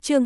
Chương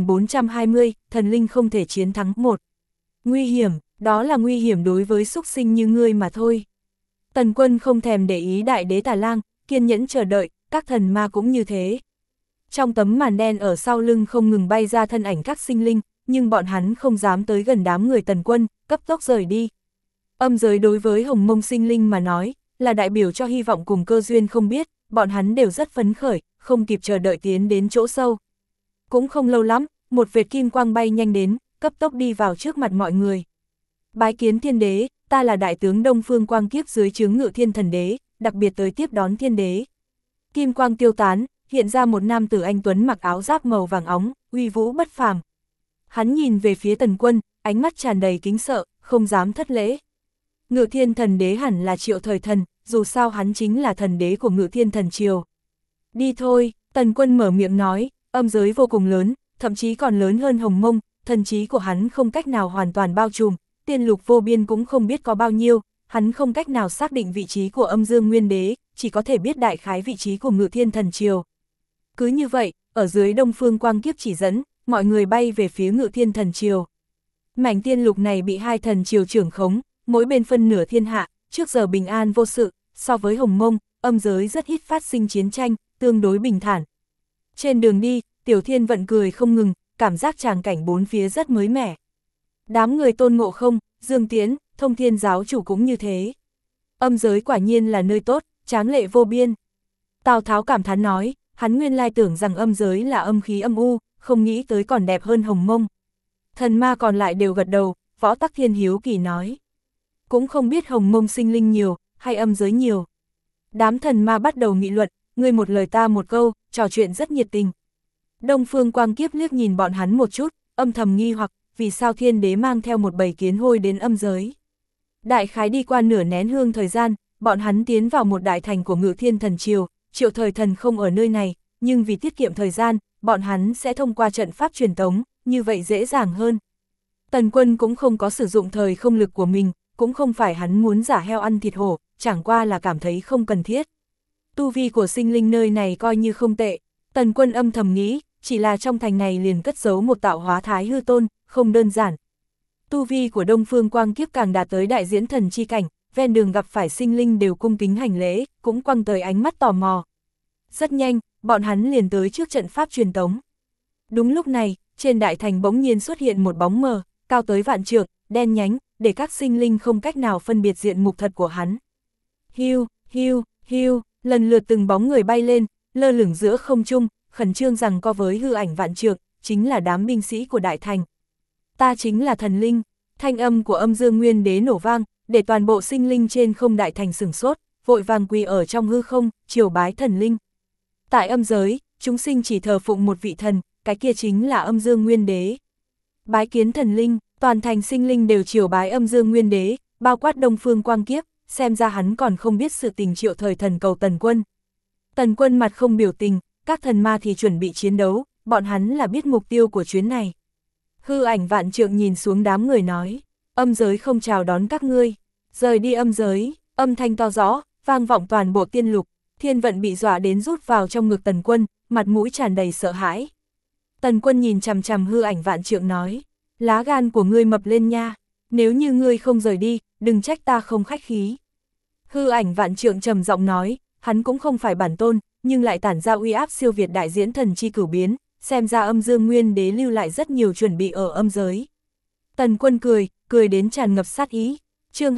2420, thần linh không thể chiến thắng 1. Nguy hiểm, đó là nguy hiểm đối với súc sinh như ngươi mà thôi. Tần Quân không thèm để ý đại đế Tà Lang, kiên nhẫn chờ đợi, các thần ma cũng như thế. Trong tấm màn đen ở sau lưng không ngừng bay ra thân ảnh các sinh linh, nhưng bọn hắn không dám tới gần đám người Tần Quân, cấp tốc rời đi. Âm giới đối với Hồng Mông sinh linh mà nói, là đại biểu cho hy vọng cùng cơ duyên không biết, bọn hắn đều rất phấn khởi, không kịp chờ đợi tiến đến chỗ sâu. Cũng không lâu lắm, một vệt kim quang bay nhanh đến, cấp tốc đi vào trước mặt mọi người. Bái kiến thiên đế, ta là đại tướng Đông Phương Quang Kiếp dưới trướng Ngự Thiên Thần Đế, đặc biệt tới tiếp đón thiên đế. Kim quang tiêu tán, hiện ra một nam tử anh tuấn mặc áo giáp màu vàng óng, uy vũ bất phàm. Hắn nhìn về phía Tần Quân, ánh mắt tràn đầy kính sợ, không dám thất lễ. Ngự Thiên Thần Đế hẳn là Triệu Thời Thần, dù sao hắn chính là thần đế của Ngự Thiên Thần Triều. Đi thôi, Tần Quân mở miệng nói, âm giới vô cùng lớn, thậm chí còn lớn hơn Hồng Mông, thần trí của hắn không cách nào hoàn toàn bao trùm, tiên lục vô biên cũng không biết có bao nhiêu, hắn không cách nào xác định vị trí của Âm Dương Nguyên Đế, chỉ có thể biết đại khái vị trí của Ngự Thiên Thần Triều. Cứ như vậy, ở dưới Đông Phương Quang Kiếp chỉ dẫn, mọi người bay về phía Ngự Thiên Thần Triều. Mảnh tiên lục này bị hai thần triều trưởng khống, mỗi bên phân nửa thiên hạ, trước giờ bình an vô sự, so với Hồng Mông, âm giới rất ít phát sinh chiến tranh, tương đối bình thản. Trên đường đi, Tiểu Thiên Vận cười không ngừng, cảm giác tràng cảnh bốn phía rất mới mẻ. Đám người Tôn Ngộ Không, Dương Tiễn, Thông Thiên giáo chủ cũng như thế. Âm giới quả nhiên là nơi tốt, tráng lệ vô biên. Tào Tháo cảm thán nói, hắn nguyên lai tưởng rằng âm giới là âm khí âm u, không nghĩ tới còn đẹp hơn Hồng Mông. Thần ma còn lại đều gật đầu, Võ Tắc Thiên hiếu kỳ nói. Cũng không biết Hồng Mông sinh linh nhiều, hay âm giới nhiều. Đám thần ma bắt đầu nghị luận, ngươi một lời ta một câu, trò chuyện rất nhiệt tình. Đông Phương Quang Kiếp liếc nhìn bọn hắn một chút, âm thầm nghi hoặc, vì sao thiên đế mang theo một bầy kiến hôi đến âm giới. Đại khái đi qua nửa nén hương thời gian, bọn hắn tiến vào một đại thành của Ngự Thiên Thần Triều, Triệu Thời Thần không ở nơi này, nhưng vì tiết kiệm thời gian, bọn hắn sẽ thông qua trận pháp truyền tống, như vậy dễ dàng hơn. Tần Quân cũng không có sử dụng thời không lực của mình, cũng không phải hắn muốn giả heo ăn thịt hổ, chẳng qua là cảm thấy không cần thiết. Tu vi của sinh linh nơi này coi như không tệ, Tần Quân âm thầm nghĩ, chỉ là trong thành này liền cất giấu một tạo hóa thái hư tôn, không đơn giản. Tu vi của Đông Phương Quang Kiếp càng đạt tới đại diễn thần chi cảnh, ven đường gặp phải sinh linh đều cung kính hành lễ, cũng quăng tới ánh mắt tò mò. Rất nhanh, bọn hắn liền tới trước trận pháp truyền tống. Đúng lúc này, trên đại thành bỗng nhiên xuất hiện một bóng mờ, cao tới vạn trượng, đen nhánh, để các sinh linh không cách nào phân biệt diện mục thật của hắn. Hiu, hiu, hiu, lần lượt từng bóng người bay lên, lơ lửng giữa không trung, khẩn trương rằng co với hư ảnh vạn trượng, chính là đám binh sĩ của đại thành. Ta chính là thần linh, thanh âm của Âm Dương Nguyên Đế nổ vang, để toàn bộ sinh linh trên không đại thành sửng sốt, vội vàng quỳ ở trong hư không, triều bái thần linh. Tại âm giới, chúng sinh chỉ thờ phụng một vị thần, cái kia chính là Âm Dương Nguyên Đế. Bái kiến thần linh, toàn thành sinh linh đều triều bái Âm Dương Nguyên Đế, bao quát Đông Phương Quang Kiếp, xem ra hắn còn không biết sự tình Triệu Thời Thần cầu Tần Quân. Tần Quân mặt không biểu tình, các thần ma thì chuẩn bị chiến đấu, bọn hắn là biết mục tiêu của chuyến này. Hư ảnh vạn trượng nhìn xuống đám người nói, âm giới không chào đón các ngươi, rời đi âm giới, âm thanh to rõ, vang vọng toàn bộ tiên lục, Thiên Vận bị dọa đến rút vào trong ngực Tần Quân, mặt mũi tràn đầy sợ hãi. Tần Quân nhìn chằm chằm hư ảnh vạn trượng nói, lá gan của ngươi mập lên nha, nếu như ngươi không rời đi, đừng trách ta không khách khí. Hư ảnh vạn trượng trầm giọng nói, hắn cũng không phải bản tôn, nhưng lại tản ra uy áp siêu việt đại diễn thần chi cửu biến, xem ra Âm Dương Nguyên Đế lưu lại rất nhiều chuẩn bị ở âm giới. Tần Quân cười đến tràn ngập sát ý. Chương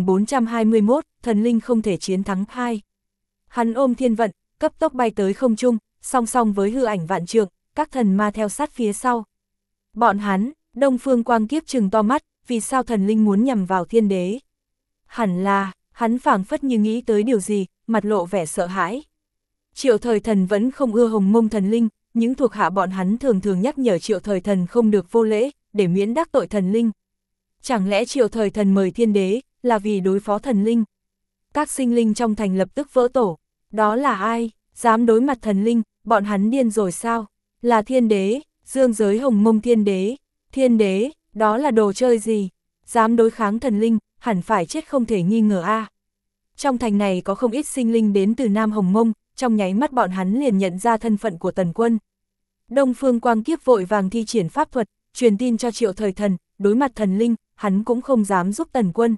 2421, thần linh không thể chiến thắng 2. Hắn ôm Thiên Vận, cấp tốc bay tới không trung, song song với hư ảnh vạn trượng, các thần ma theo sát phía sau. Bọn hắn, Đông Phương Quang Kiếp trừng to mắt, vì sao thần linh muốn nhằm vào thiên đế? Hẳn là, hắn phảng phất như nghĩ tới điều gì, mặt lộ vẻ sợ hãi. Triệu Thời Thần vẫn không ưa Hồng Mông thần linh, những thuộc hạ bọn hắn thường thường nhắc nhở Triệu Thời Thần không được vô lễ, để miễn đắc tội thần linh. Chẳng lẽ Triệu Thời Thần mời thiên đế, là vì đối phó thần linh? Các sinh linh trong thành lập tức vỡ tổ. Đó là ai? Dám đối mặt thần linh, bọn hắn điên rồi sao? Là thiên đế, dương giới Hồng Mông thiên đế. Thiên đế, đó là đồ chơi gì? Dám đối kháng thần linh, hẳn phải chết không thể nghi ngờ a. Trong thành này có không ít sinh linh đến từ Nam Hồng Mông, trong nháy mắt bọn hắn liền nhận ra thân phận của Tần Quân. Đông Phương Quang Kiếp vội vàng thi triển pháp thuật, truyền tin cho Triệu Thời Thần, đối mặt thần linh, hắn cũng không dám giúp Tần Quân.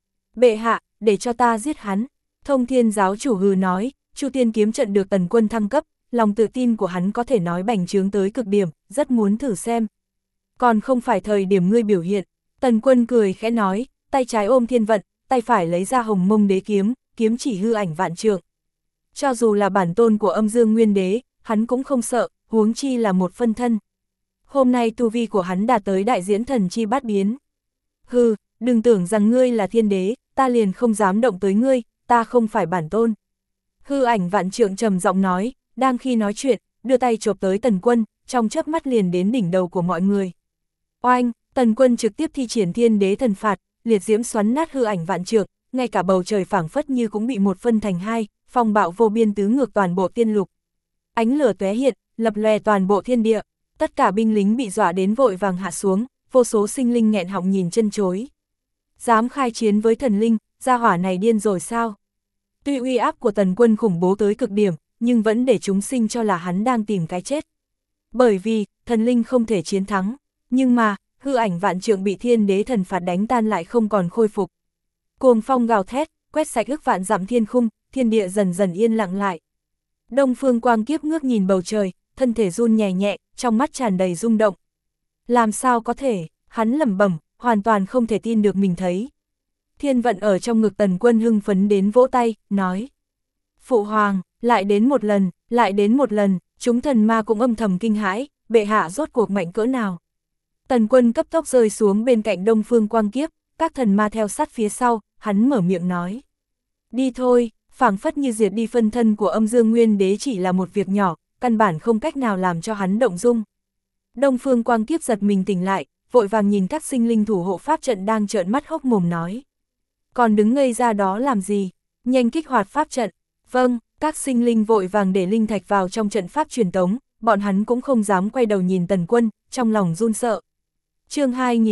Bệ hạ, để cho ta giết hắn. Thông Thiên giáo chủ hừ nói, Chu Tiên kiếm trận được Tần Quân thăng cấp, lòng tự tin của hắn có thể nói bành trướng tới cực điểm, rất muốn thử xem. Còn không phải thời điểm ngươi biểu hiện. Tần Quân cười khẽ nói, tay trái ôm thiên vận, tay phải lấy ra Hồng Mông Đế kiếm, kiếm chỉ hư ảnh vạn trượng. Cho dù là bản tôn của Âm Dương Nguyên Đế, hắn cũng không sợ, huống chi là một phân thân. Hôm nay tu vi của hắn đạt tới đại diễn thần chi bát biến. Hừ, đừng tưởng rằng ngươi là thiên đế, ta liền không dám động tới ngươi, ta không phải bản tôn. Hư ảnh vạn trượng trầm giọng nói, đang khi nói chuyện, đưa tay chộp tới Tần Quân, trong chớp mắt liền đến đỉnh đầu của mọi người. Oanh, Tần Quân trực tiếp thi triển thiên đế thần phạt, liệt diễm xoắn nát hư ảnh vạn trượng, ngay cả bầu trời phảng phất như cũng bị một phân thành hai, phong bạo vô biên tứ ngược toàn bộ tiên lục. Ánh lửa tóe hiện, lập lòe toàn bộ thiên địa, tất cả binh lính bị dọa đến vội vàng hạ xuống, vô số sinh linh nghẹn họng nhìn chân chối. Dám khai chiến với thần linh, gia hỏa này điên rồi sao? Tuy uy áp của Tần Quân khủng bố tới cực điểm, nhưng vẫn để chúng sinh cho là hắn đang tìm cái chết. Bởi vì, thần linh không thể chiến thắng, nhưng mà, hư ảnh vạn trượng bị thiên đế thần phạt đánh tan lại không còn khôi phục. Cuồng phong gào thét, quét sạch ức vạn dặm thiên khung, thiên địa dần dần yên lặng lại. Đông Phương Quang Kiếp ngước nhìn bầu trời, thân thể run nhẹ nhẹ, trong mắt tràn đầy rung động. Làm sao có thể, hắn lẩm bẩm, hoàn toàn không thể tin được mình thấy. Thiên vận ở trong ngực Tần Quân hưng phấn đến vỗ tay, nói. Phụ hoàng, lại đến một lần, lại đến một lần, chúng thần ma cũng âm thầm kinh hãi, bệ hạ rốt cuộc mạnh cỡ nào. Tần Quân cấp tốc rơi xuống bên cạnh Đông Phương Quang Kiếp, các thần ma theo sát phía sau, hắn mở miệng nói. Đi thôi, phảng phất như diệt đi phân thân của Âm Dương Nguyên Đế chỉ là một việc nhỏ, căn bản không cách nào làm cho hắn động dung. Đông Phương Quang Kiếp giật mình tỉnh lại, vội vàng nhìn các sinh linh thủ hộ pháp trận đang trợn mắt hốc mồm nói. Còn đứng ngây ra đó làm gì? Nhanh kích hoạt pháp trận. Vâng, các sinh linh vội vàng để linh thạch vào trong trận pháp truyền tống, bọn hắn cũng không dám quay đầu nhìn Tần Quân, trong lòng run sợ. Chương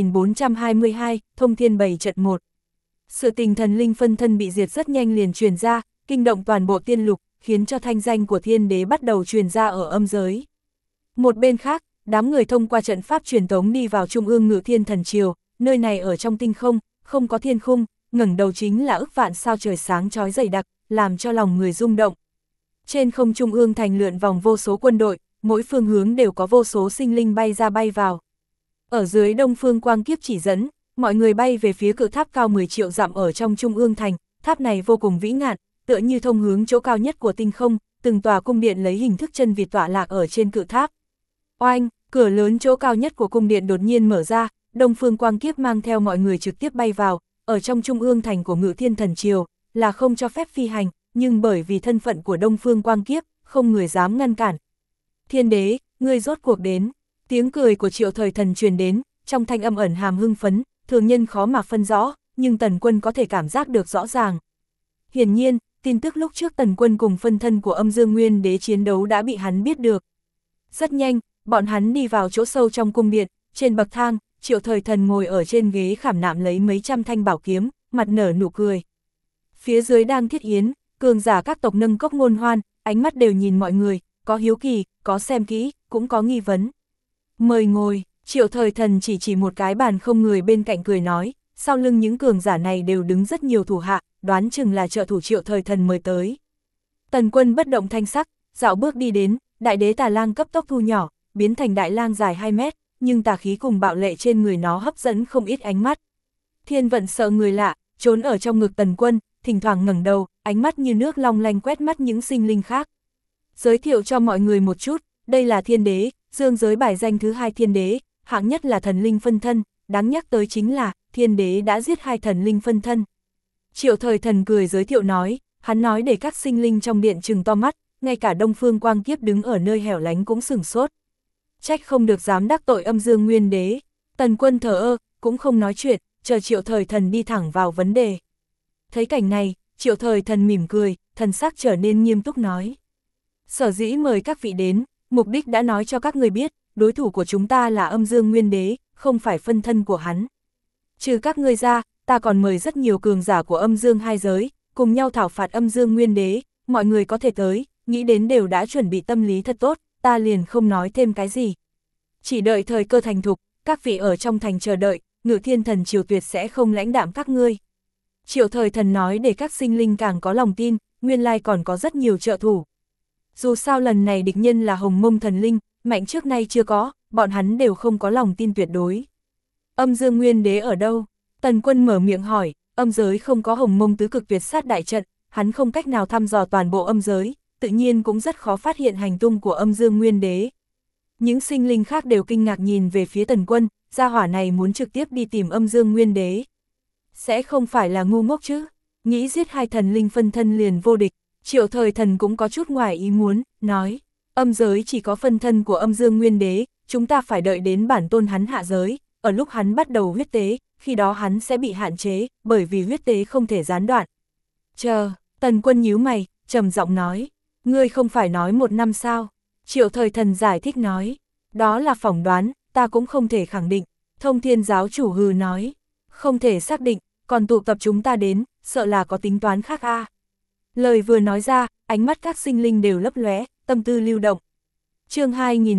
2422, Thông Thiên Bày trận 1. Sự tình thần linh phân thân bị diệt rất nhanh liền truyền ra, kinh động toàn bộ tiên lục, khiến cho thanh danh của thiên đế bắt đầu truyền ra ở âm giới. Một bên khác, đám người thông qua trận pháp truyền tống đi vào trung ương Ngự Thiên Thần Triều, nơi này ở trong tinh không, không có thiên khung, ngẩng đầu chính là ức vạn sao trời sáng chói dày đặc, làm cho lòng người rung động. Trên không trung ương thành lượn vòng vô số quân đội, mỗi phương hướng đều có vô số sinh linh bay ra bay vào. Ở dưới Đông Phương Quang Kiếp chỉ dẫn, mọi người bay về phía cự tháp cao 10 triệu dặm ở trong trung ương thành, tháp này vô cùng vĩ ngạn, tựa như thông hướng chỗ cao nhất của tinh không, từng tòa cung điện lấy hình thức chân vịt tọa lạc ở trên cự tháp. Oanh, cửa lớn chỗ cao nhất của cung điện đột nhiên mở ra, Đông Phương Quang Kiếp mang theo mọi người trực tiếp bay vào, ở trong trung ương thành của Ngự Thiên Thần Triều, là không cho phép phi hành, nhưng bởi vì thân phận của Đông Phương Quang Kiếp, không người dám ngăn cản. Thiên đế, ngươi rốt cuộc đến. Tiếng cười của Triệu Thời Thần truyền đến, trong thanh âm ẩn hàm hưng phấn, thường nhân khó mà phân rõ, nhưng Tần Quân có thể cảm giác được rõ ràng. Hiển nhiên, tin tức lúc trước Tần Quân cùng phân thân của Âm Dương Nguyên Đế chiến đấu đã bị hắn biết được. Rất nhanh, bọn hắn đi vào chỗ sâu trong cung điện, trên bậc thang, Triệu Thời Thần ngồi ở trên ghế khảm nạm lấy mấy trăm thanh bảo kiếm, mặt nở nụ cười. Phía dưới đang thiết yến, cường giả các tộc nâng cốc ngôn hoan, ánh mắt đều nhìn mọi người, có hiếu kỳ, có xem kỹ, cũng có nghi vấn. Mời ngồi, Triệu Thời Thần chỉ một cái bàn không người bên cạnh cười nói, sau lưng những cường giả này đều đứng rất nhiều thủ hạ, đoán chừng là trợ thủ Triệu Thời Thần mời tới. Tần Quân bất động thanh sắc, dạo bước đi đến, đại đế tà lang cấp tốc thu nhỏ, biến thành đại lang dài 2 mét, nhưng tà khí cùng bạo lệ trên người nó hấp dẫn không ít ánh mắt. Thiên vận sợ người lạ, trốn ở trong ngực Tần Quân, thỉnh thoảng ngẩng đầu, ánh mắt như nước long lanh quét mắt những sinh linh khác. Giới thiệu cho mọi người một chút, đây là thiên đế, dương giới bài danh thứ 2 thiên đế, hạng nhất là thần linh phân thân, đáng nhắc tới chính là, thiên đế đã giết 2 thần linh phân thân. Triệu Thời Thần cười giới thiệu nói, hắn nói để các sinh linh trong điện trừng to mắt, ngay cả Đông Phương Quang Kiếp đứng ở nơi hẻo lánh cũng sửng sốt. Trách không được dám đắc tội Âm Dương Nguyên Đế. Tần Quân thờ ơ, cũng không nói chuyện, chờ Triệu Thời Thần đi thẳng vào vấn đề. Thấy cảnh này, Triệu Thời Thần mỉm cười, thần sắc trở nên nghiêm túc nói. Sở dĩ mời các vị đến, mục đích đã nói cho các người biết, đối thủ của chúng ta là Âm Dương Nguyên Đế, không phải phân thân của hắn. Trừ các ngươi ra, ta còn mời rất nhiều cường giả của Âm Dương hai giới, cùng nhau thảo phạt Âm Dương Nguyên Đế, mọi người có thể tới, nghĩ đến đều đã chuẩn bị tâm lý thật tốt, ta liền không nói thêm cái gì. Chỉ đợi thời cơ thành thục, các vị ở trong thành chờ đợi, Ngự Thiên Thần Triều tuyệt sẽ không lãnh đạm các ngươi. Triệu Thời Thần nói để các sinh linh càng có lòng tin, nguyên lai còn có rất nhiều trợ thủ. Dù sao lần này địch nhân là Hồng Mông Thần Linh, mạnh trước nay chưa có, bọn hắn đều không có lòng tin tuyệt đối. Âm Dương Nguyên Đế ở đâu? Tần Quân mở miệng hỏi, âm giới không có Hồng Mông tứ cực tuyệt sát đại trận, hắn không cách nào thăm dò toàn bộ âm giới, tự nhiên cũng rất khó phát hiện hành tung của Âm Dương Nguyên Đế. Những sinh linh khác đều kinh ngạc nhìn về phía Tần Quân, gia hỏa này muốn trực tiếp đi tìm Âm Dương Nguyên Đế. Sẽ không phải là ngu ngốc chứ, nghĩ giết hai thần linh phân thân liền vô địch. Triệu Thời Thần cũng có chút ngoài ý muốn, nói, âm giới chỉ có phân thân của Âm Dương Nguyên Đế, chúng ta phải đợi đến bản tôn hắn hạ giới, ở lúc hắn bắt đầu huyết tế, khi đó hắn sẽ bị hạn chế, bởi vì huyết tế không thể gián đoạn. Chờ, Tần Quân nhíu mày, trầm giọng nói, ngươi không phải nói 1 năm sao? Triệu Thời Thần giải thích nói, đó là phỏng đoán, ta cũng không thể khẳng định. Thông Thiên giáo chủ hừ nói, không thể xác định, còn tụ tập chúng ta đến, sợ là có tính toán khác a. Lời vừa nói ra, ánh mắt các sinh linh đều lấp lóe, tâm tư lưu động. Chương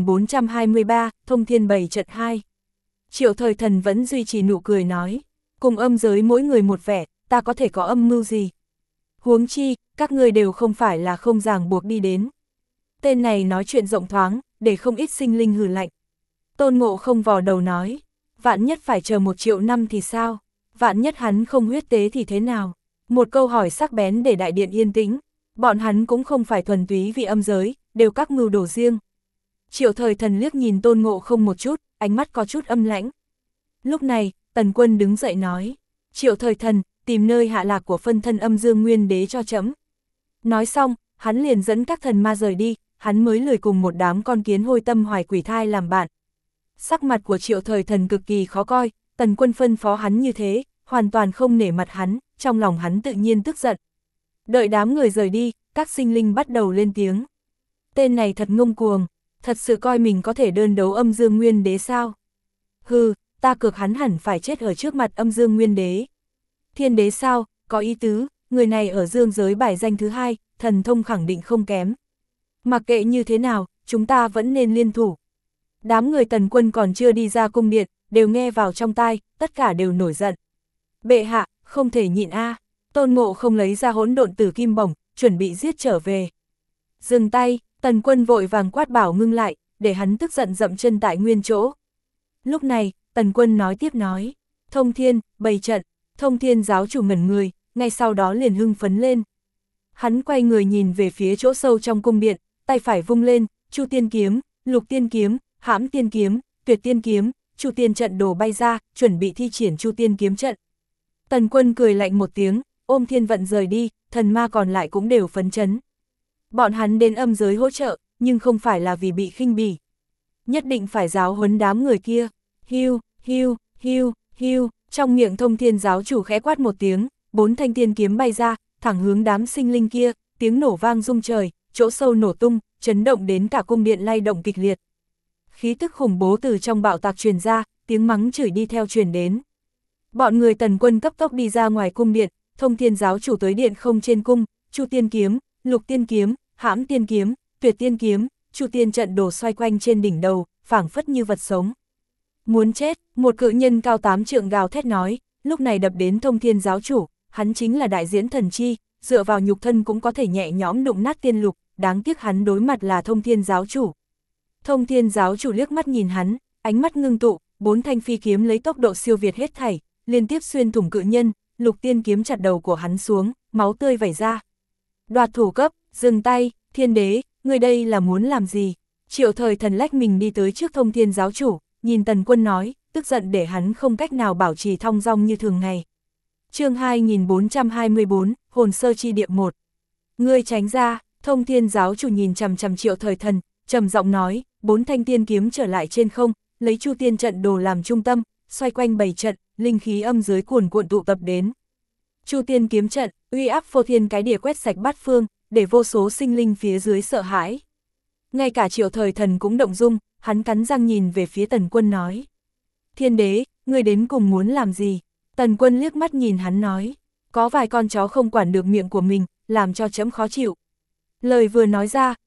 2423, Thông Thiên Bảy Trận 2. Triệu Thời Thần vẫn duy trì nụ cười nói, cùng âm giới mỗi người một vẻ, ta có thể có âm mưu gì? Huống chi, các ngươi đều không phải là không ràng buộc đi đến. Tên này nói chuyện rộng thoáng, để không ít sinh linh hừ lạnh. Tôn Ngộ không vò đầu nói, vạn nhất phải chờ 1 triệu năm thì sao? Vạn nhất hắn không huyết tế thì thế nào? Một câu hỏi sắc bén để đại điện yên tĩnh, bọn hắn cũng không phải thuần túy vì âm giới, đều các mưu đồ riêng. Triệu Thời Thần liếc nhìn Tôn Ngộ không một chút, ánh mắt có chút âm lãnh. Lúc này, Tần Quân đứng dậy nói, Triệu Thời Thần, tìm nơi hạ lạc của phân thân Âm Dương Nguyên Đế cho chấm. Nói xong, hắn liền dẫn các thần ma rời đi, hắn mới lười cùng một đám con kiến hôi tâm hoài quỷ thai làm bạn. Sắc mặt của Triệu Thời Thần cực kỳ khó coi, Tần Quân phân phó hắn như thế, hoàn toàn không nể mặt hắn, trong lòng hắn tự nhiên tức giận. Đợi đám người rời đi, các sinh linh bắt đầu lên tiếng. Tên này thật ngông cuồng, thật sự coi mình có thể đơn đấu Âm Dương Nguyên Đế sao? Hừ, ta cược hắn hẳn phải chết ở trước mặt Âm Dương Nguyên Đế. Thiên đế sao, có ý tứ, người này ở dương giới bài danh thứ 2, thần thông khẳng định không kém. Mặc kệ như thế nào, chúng ta vẫn nên liên thủ. Đám người Tần Quân còn chưa đi ra cung điện, đều nghe vào trong tai, tất cả đều nổi giận. Bệ hạ, không thể nhịn a. Tôn Ngộ không lấy ra hỗn độn tử kim bổng, chuẩn bị giết trở về. Dừng tay, Tần Quân vội vàng quát bảo ngưng lại, để hắn tức giận dậm chân tại nguyên chỗ. Lúc này, Tần Quân nói tiếp nói, Thông Thiên, bày trận. Thông Thiên giáo chủ ngẩn người, ngay sau đó liền hưng phấn lên. Hắn quay người nhìn về phía chỗ sâu trong cung điện, tay phải vung lên, Chu Tiên kiếm, Lục Tiên kiếm, Hãm Tiên kiếm, Tuyệt Tiên kiếm, Chu Tiên trận đồ bay ra, chuẩn bị thi triển Chu Tiên kiếm trận. Tần Quân cười lạnh một tiếng, ôm thiên vận rời đi, thần ma còn lại cũng đều phấn chấn. Bọn hắn đến âm giới hỗ trợ, nhưng không phải là vì bị khinh bỉ. Nhất định phải giáo huấn đám người kia. Hiu, hiu, hiu, hiu. Trong miệng Thông Thiên giáo chủ khẽ quát một tiếng, 4 thanh tiên kiếm bay ra, thẳng hướng đám sinh linh kia, tiếng nổ vang rung trời, chỗ sâu nổ tung, chấn động đến cả cung điện lay động kịch liệt. Khí tức khủng bố từ trong bạo tạc truyền ra, tiếng mắng chửi đi theo truyền đến. Bọn người Tần Quân cấp tốc đi ra ngoài cung điện, Thông Thiên giáo chủ tới điện không trên cung, Chu Tiên kiếm, Lục Tiên kiếm, Hãm Tiên kiếm, Tuyệt Tiên kiếm, Chu Tiên trận đồ xoay quanh trên đỉnh đầu, phảng phất như vật sống. Muốn chết, một cự nhân cao 8 trượng gào thét nói, lúc này đập đến Thông Thiên giáo chủ, hắn chính là đại diễn thần chi, dựa vào nhục thân cũng có thể nhẹ nhõm đụng nát tiên lục, đáng tiếc hắn đối mặt là Thông Thiên giáo chủ. Thông Thiên giáo chủ liếc mắt nhìn hắn, ánh mắt ngưng tụ, 4 thanh phi kiếm lấy tốc độ siêu việt hết thảy, liên tiếp xuyên thủng cự nhân, Lục Tiên kiếm chặt đầu của hắn xuống, máu tươi vẩy ra. Đoạt thủ cấp, dừng tay, Thiên đế, người đây là muốn làm gì? Triệu Thời Thần lách mình đi tới trước Thông Thiên giáo chủ, nhìn Tần Quân nói, tức giận để hắn không cách nào bảo trì thong dong như thường ngày. Chương 2424, Hồn Sơ Chi Địa 1. Ngươi tránh ra, Thông Thiên giáo chủ nhìn chằm chằm Triệu Thời Thần, trầm giọng nói, 4 thanh tiên kiếm trở lại trên không, lấy Chu Tiên trận đồ làm trung tâm, xoay quanh 7 trận, linh khí âm giới cuồn cuộn tụ tập đến. Chu Tiên kiếm trận, uy áp phô thiên cái địa quét sạch bát phương, để vô số sinh linh phía dưới sợ hãi. Ngay cả Triệu Thời Thần cũng động dung, hắn cắn răng nhìn về phía Tần Quân nói. Thiên đế, ngươi đến cùng muốn làm gì? Tần Quân liếc mắt nhìn hắn nói. Có vài con chó không quản được miệng của mình, làm cho trẫm khó chịu. Lời vừa nói ra,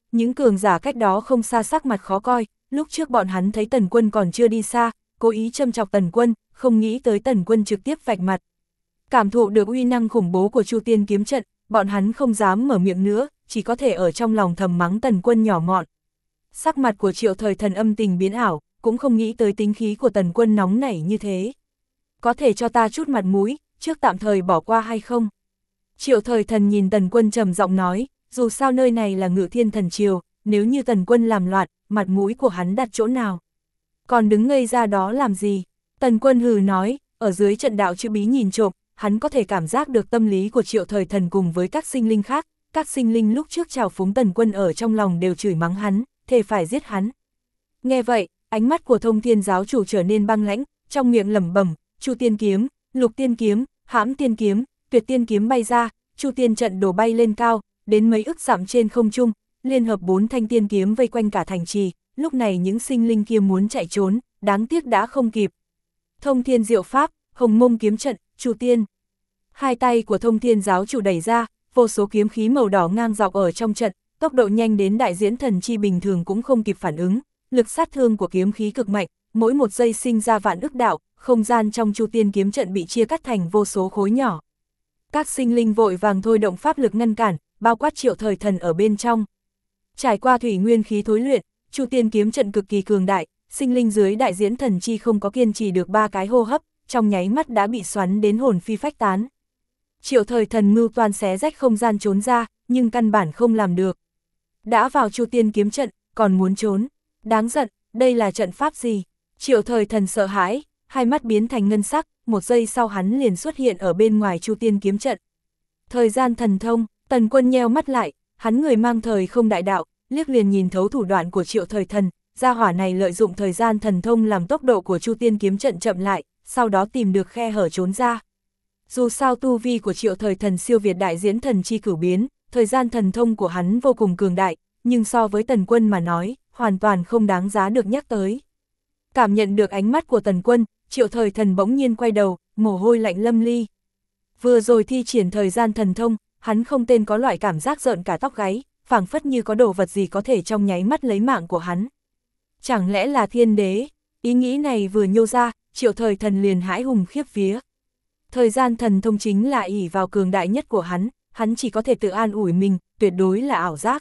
những cường giả cách đó không xa sắc mặt khó coi, lúc trước bọn hắn thấy Tần Quân còn chưa đi xa, cố ý châm chọc Tần Quân, không nghĩ tới Tần Quân trực tiếp vạch mặt. Cảm thụ được uy năng khủng bố của Chu Tiên kiếm trận, bọn hắn không dám mở miệng nữa, chỉ có thể ở trong lòng thầm mắng Tần Quân nhỏ mọn. Sắc mặt của Triệu Thời Thần âm tình biến ảo, cũng không nghĩ tới tính khí của Tần Quân nóng nảy như thế. Có thể cho ta chút mặt mũi, trước tạm thời bỏ qua hay không? Triệu Thời Thần nhìn Tần Quân trầm giọng nói, dù sao nơi này là Ngự Thiên Thần Triều, nếu như Tần Quân làm loạn, mặt mũi của hắn đặt chỗ nào? Còn đứng ngây ra đó làm gì? Tần Quân hừ nói, ở dưới trận đạo chữ bí nhìn trộm, hắn có thể cảm giác được tâm lý của Triệu Thời Thần cùng với các sinh linh khác, các sinh linh lúc trước trào phúng Tần Quân ở trong lòng đều chửi mắng hắn, thề phải giết hắn. Nghe vậy, ánh mắt của Thông Thiên giáo chủ trở nên băng lãnh, trong miệng lẩm bẩm, Chu Tiên kiếm, Lục Tiên kiếm, Hãm Tiên kiếm, Tuyệt Tiên kiếm bay ra, Chu Tiên trận đổ bay lên cao, đến mấy ức dặm trên không trung, liên hợp 4 thanh tiên kiếm vây quanh cả thành trì, lúc này những sinh linh kia muốn chạy trốn, đáng tiếc đã không kịp. Thông Thiên diệu pháp, Hồng Mông kiếm trận, Chu Tiên. Hai tay của Thông Thiên giáo chủ đẩy ra, vô số kiếm khí màu đỏ ngang dọc ở trong trận, tốc độ nhanh đến đại diễn thần chi bình thường cũng không kịp phản ứng, lực sát thương của kiếm khí cực mạnh, mỗi một giây sinh ra vạn ức đạo, không gian trong Chu Tiên kiếm trận bị chia cắt thành vô số khối nhỏ. Các sinh linh vội vàng thôi động pháp lực ngăn cản, bao quát Triệu Thời Thần ở bên trong. Trải qua thủy nguyên khí thối luyện, Chu Tiên kiếm trận cực kỳ cường đại, sinh linh dưới đại diễn thần chi không có kiên trì được 3 cái hô hấp, trong nháy mắt đã bị xoắn đến hồn phi phách tán. Triệu Thời Thần mưu toan xé rách không gian trốn ra, nhưng căn bản không làm được. Đã vào Chu Tiên kiếm trận, còn muốn trốn. Đáng giận, đây là trận pháp gì? Triệu Thời Thần sợ hãi, hai mắt biến thành ngân sắc, một giây sau hắn liền xuất hiện ở bên ngoài Chu Tiên kiếm trận. Thời gian thần thông, Tần Quân nheo mắt lại, hắn người mang thời không đại đạo, liếc liền nhìn thấu thủ đoạn của Triệu Thời Thần, gia hỏa này lợi dụng thời gian thần thông làm tốc độ của Chu Tiên kiếm trận chậm lại, sau đó tìm được khe hở trốn ra. Dù sao tu vi của Triệu Thời Thần siêu việt đại diễn thần chi cửu biến, thời gian thần thông của hắn vô cùng cường đại, nhưng so với Tần Quân mà nói, hoàn toàn không đáng giá được nhắc tới. Cảm nhận được ánh mắt của Tần Quân, Triệu Thời Thần bỗng nhiên quay đầu, mồ hôi lạnh lâm ly. Vừa rồi thi triển thời gian thần thông, hắn không tên có loại cảm giác rợn cả tóc gáy, phảng phất như có đồ vật gì có thể trong nháy mắt lấy mạng của hắn. Chẳng lẽ là thiên đế? Ý nghĩ này vừa nhô ra, Triệu Thời Thần liền hãi hùng khiếp vía. Thời gian thần thông chính là ỷ vào cường đại nhất của hắn chỉ có thể tự an ủi mình, tuyệt đối là ảo giác.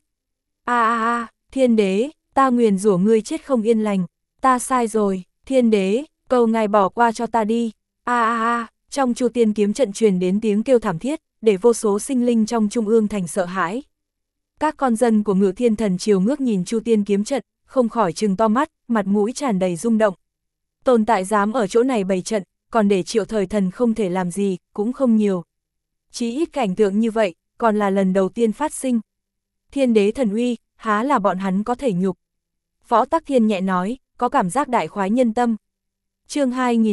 Thiên đế, ta nguyền rủa ngươi chết không yên lành, ta sai rồi, thiên đế, cầu ngài bỏ qua cho ta đi. Trong Chu Tiên kiếm trận truyền đến tiếng kêu thảm thiết, để vô số sinh linh trong Trung ương thành sợ hãi. Các con dân của Ngự Thiên Thần Triều ngước nhìn Chu Tiên kiếm trận, không khỏi trừng to mắt, mặt mũi tràn đầy rung động. Tồn tại dám ở chỗ này bày trận, còn để Triệu Thời Thần không thể làm gì, cũng không nhiều. Chỉ ít cảnh tượng như vậy, còn là lần đầu tiên phát sinh. Thiên đế thần uy, há là bọn hắn có thể nhục. Võ Tắc Thiên nhẹ nói, có cảm giác đại khoái nhân tâm. Chương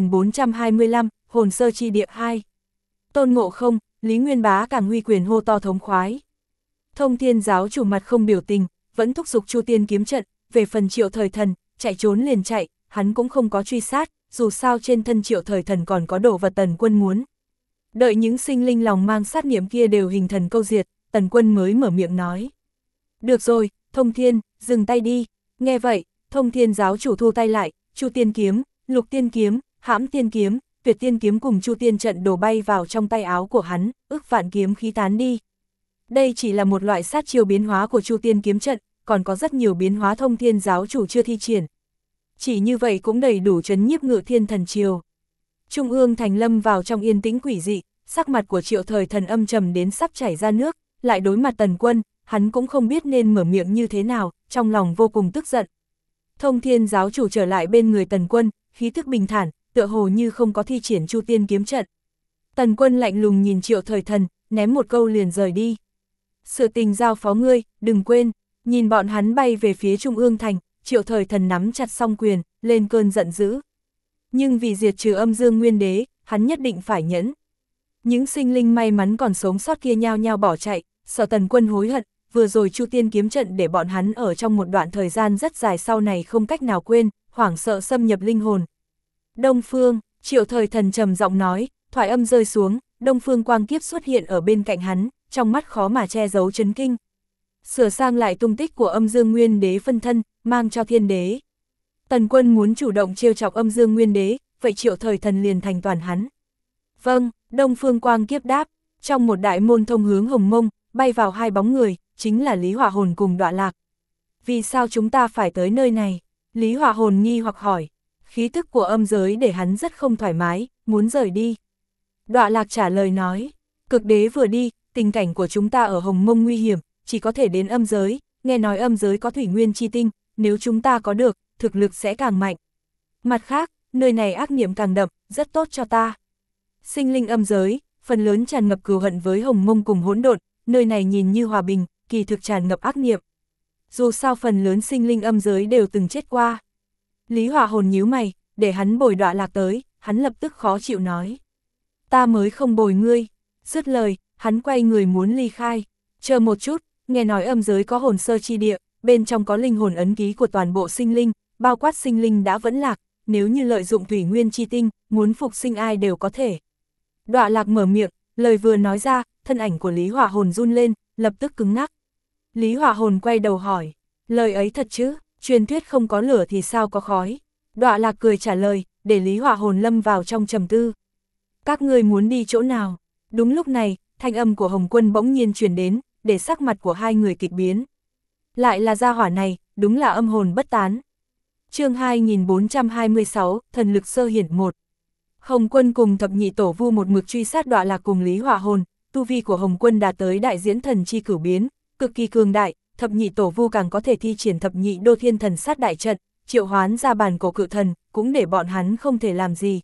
2425, Hồn Sơ Chi Địa 2. Tôn Ngộ Không, Lý Nguyên Bá càng huy quyền hô to thống khoái. Thông Thiên giáo chủ mặt không biểu tình, vẫn thúc giục Chu Tiên kiếm trận, về phần Triệu Thời Thần, chạy trốn liền chạy, hắn cũng không có truy sát, dù sao trên thân Triệu Thời Thần còn có đồ vật Tần Quân muốn. Đợi những sinh linh lòng mang sát niệm kia đều hình thần câu diệt, Tần Quân mới mở miệng nói. Được rồi, Thông Thiên, dừng tay đi. Nghe vậy, Thông Thiên giáo chủ thu tay lại, Chu Tiên kiếm, Lục Tiên kiếm, Hãm Tiên kiếm, Tuyệt Tiên kiếm cùng Chu Tiên trận đổ bay vào trong tay áo của hắn, ức vạn kiếm khí tán đi. Đây chỉ là một loại sát chiêu biến hóa của Chu Tiên kiếm trận, còn có rất nhiều biến hóa Thông Thiên giáo chủ chưa thi triển. Chỉ như vậy cũng đầy đủ trấn nhiếp Ngự Thiên Thần Triều. Trung ương thành lâm vào trong yên tĩnh quỷ dị, sắc mặt của Triệu Thời Thần âm trầm đến sắp chảy ra nước, lại đối mặt Tần Quân, hắn cũng không biết nên mở miệng như thế nào, trong lòng vô cùng tức giận. Thông Thiên giáo chủ trở lại bên người Tần Quân, khí thức bình thản, tựa hồ như không có thi triển Chu Tiên kiếm trận. Tần Quân lạnh lùng nhìn Triệu Thời Thần, ném một câu liền rời đi. Sự tình giao phó ngươi, đừng quên. Nhìn bọn hắn bay về phía Trung ương thành, Triệu Thời Thần nắm chặt song quyền, lên cơn giận dữ. Nhưng vì diệt trừ âm dương nguyên đế, hắn nhất định phải nhẫn. Những sinh linh may mắn còn sống sót kia nhao nhao bỏ chạy, sợ Tần Quân hối hận, vừa rồi Chu Tiên kiếm trận để bọn hắn ở trong một đoạn thời gian rất dài sau này không cách nào quên, hoảng sợ xâm nhập linh hồn. Đông Phương, Triệu Thời Thần trầm giọng nói, thoại âm rơi xuống, Đông Phương quang kiếp xuất hiện ở bên cạnh hắn, trong mắt khó mà che giấu chấn kinh. sửa sang lại tung tích của Âm Dương Nguyên Đế phân thân, mang cho Thiên Đế. Tần Quân muốn chủ động trêu chọc Âm Dương Nguyên Đế, vậy Triệu Thời Thần liền thành toàn hắn. Vâng, Đông Phương Quang Kiếp đáp, trong một đại môn thông hướng Hồng Mông, bay vào hai bóng người, chính là Lý Hỏa Hồn cùng Đọa Lạc. Vì sao chúng ta phải tới nơi này? Lý Hỏa Hồn nghi hoặc hỏi. Khí tức của âm giới để hắn rất không thoải mái, muốn rời đi. Đọa Lạc trả lời nói, Cực Đế vừa đi, tình cảnh của chúng ta ở Hồng Mông nguy hiểm, chỉ có thể đến âm giới, nghe nói âm giới có thủy nguyên chi tinh, nếu chúng ta có được, thực lực sẽ càng mạnh. Mặt khác, nơi này ác niệm càng đậm, rất tốt cho ta. Sinh linh âm giới, phần lớn tràn ngập cừu hận với Hồng Mông cùng hỗn độn, nơi này nhìn như hòa bình, kỳ thực tràn ngập ác niệm. Dù sao phần lớn sinh linh âm giới đều từng chết qua. Lý Hỏa Hồn nhíu mày, để hắn bồi Đọa Lạc tới, hắn lập tức khó chịu nói. Ta mới không bồi ngươi. Dứt lời, hắn quay người muốn ly khai. Chờ một chút, nghe nói âm giới có hồn sơ chi địa, bên trong có linh hồn ấn ký của toàn bộ sinh linh, bao quát sinh linh đã vẫn lạc, nếu như lợi dụng thủy nguyên chi tinh, muốn phục sinh ai đều có thể. Đọa Lạc mở miệng, lời vừa nói ra, thân ảnh của Lý Hỏa Hồn run lên, lập tức cứng ngắc. Lý Hỏa Hồn quay đầu hỏi, lời ấy thật chứ, truyền thuyết không có lửa thì sao có khói. Đọa Lạc cười trả lời, để Lý Hỏa Hồn lâm vào trong trầm tư. Các ngươi muốn đi chỗ nào? Đúng lúc này, thanh âm của Hồng Quân bỗng nhiên truyền đến, để sắc mặt của hai người kịch biến. Lại là gia hỏa này, đúng là âm hồn bất tán. Chương 2426, Thần lực sơ hiển 1. Hồng Quân cùng thập nhị tổ vu một mực truy sát Đọa Lạc cùng Lý Hỏa Hồn, tu vi của Hồng Quân đạt tới đại diễn thần chi cửu biến, cực kỳ cường đại, thập nhị tổ vu càng có thể thi triển thập nhị đô thiên thần sát đại trận, triệu hoán ra bản cổ cự thần, cũng để bọn hắn không thể làm gì.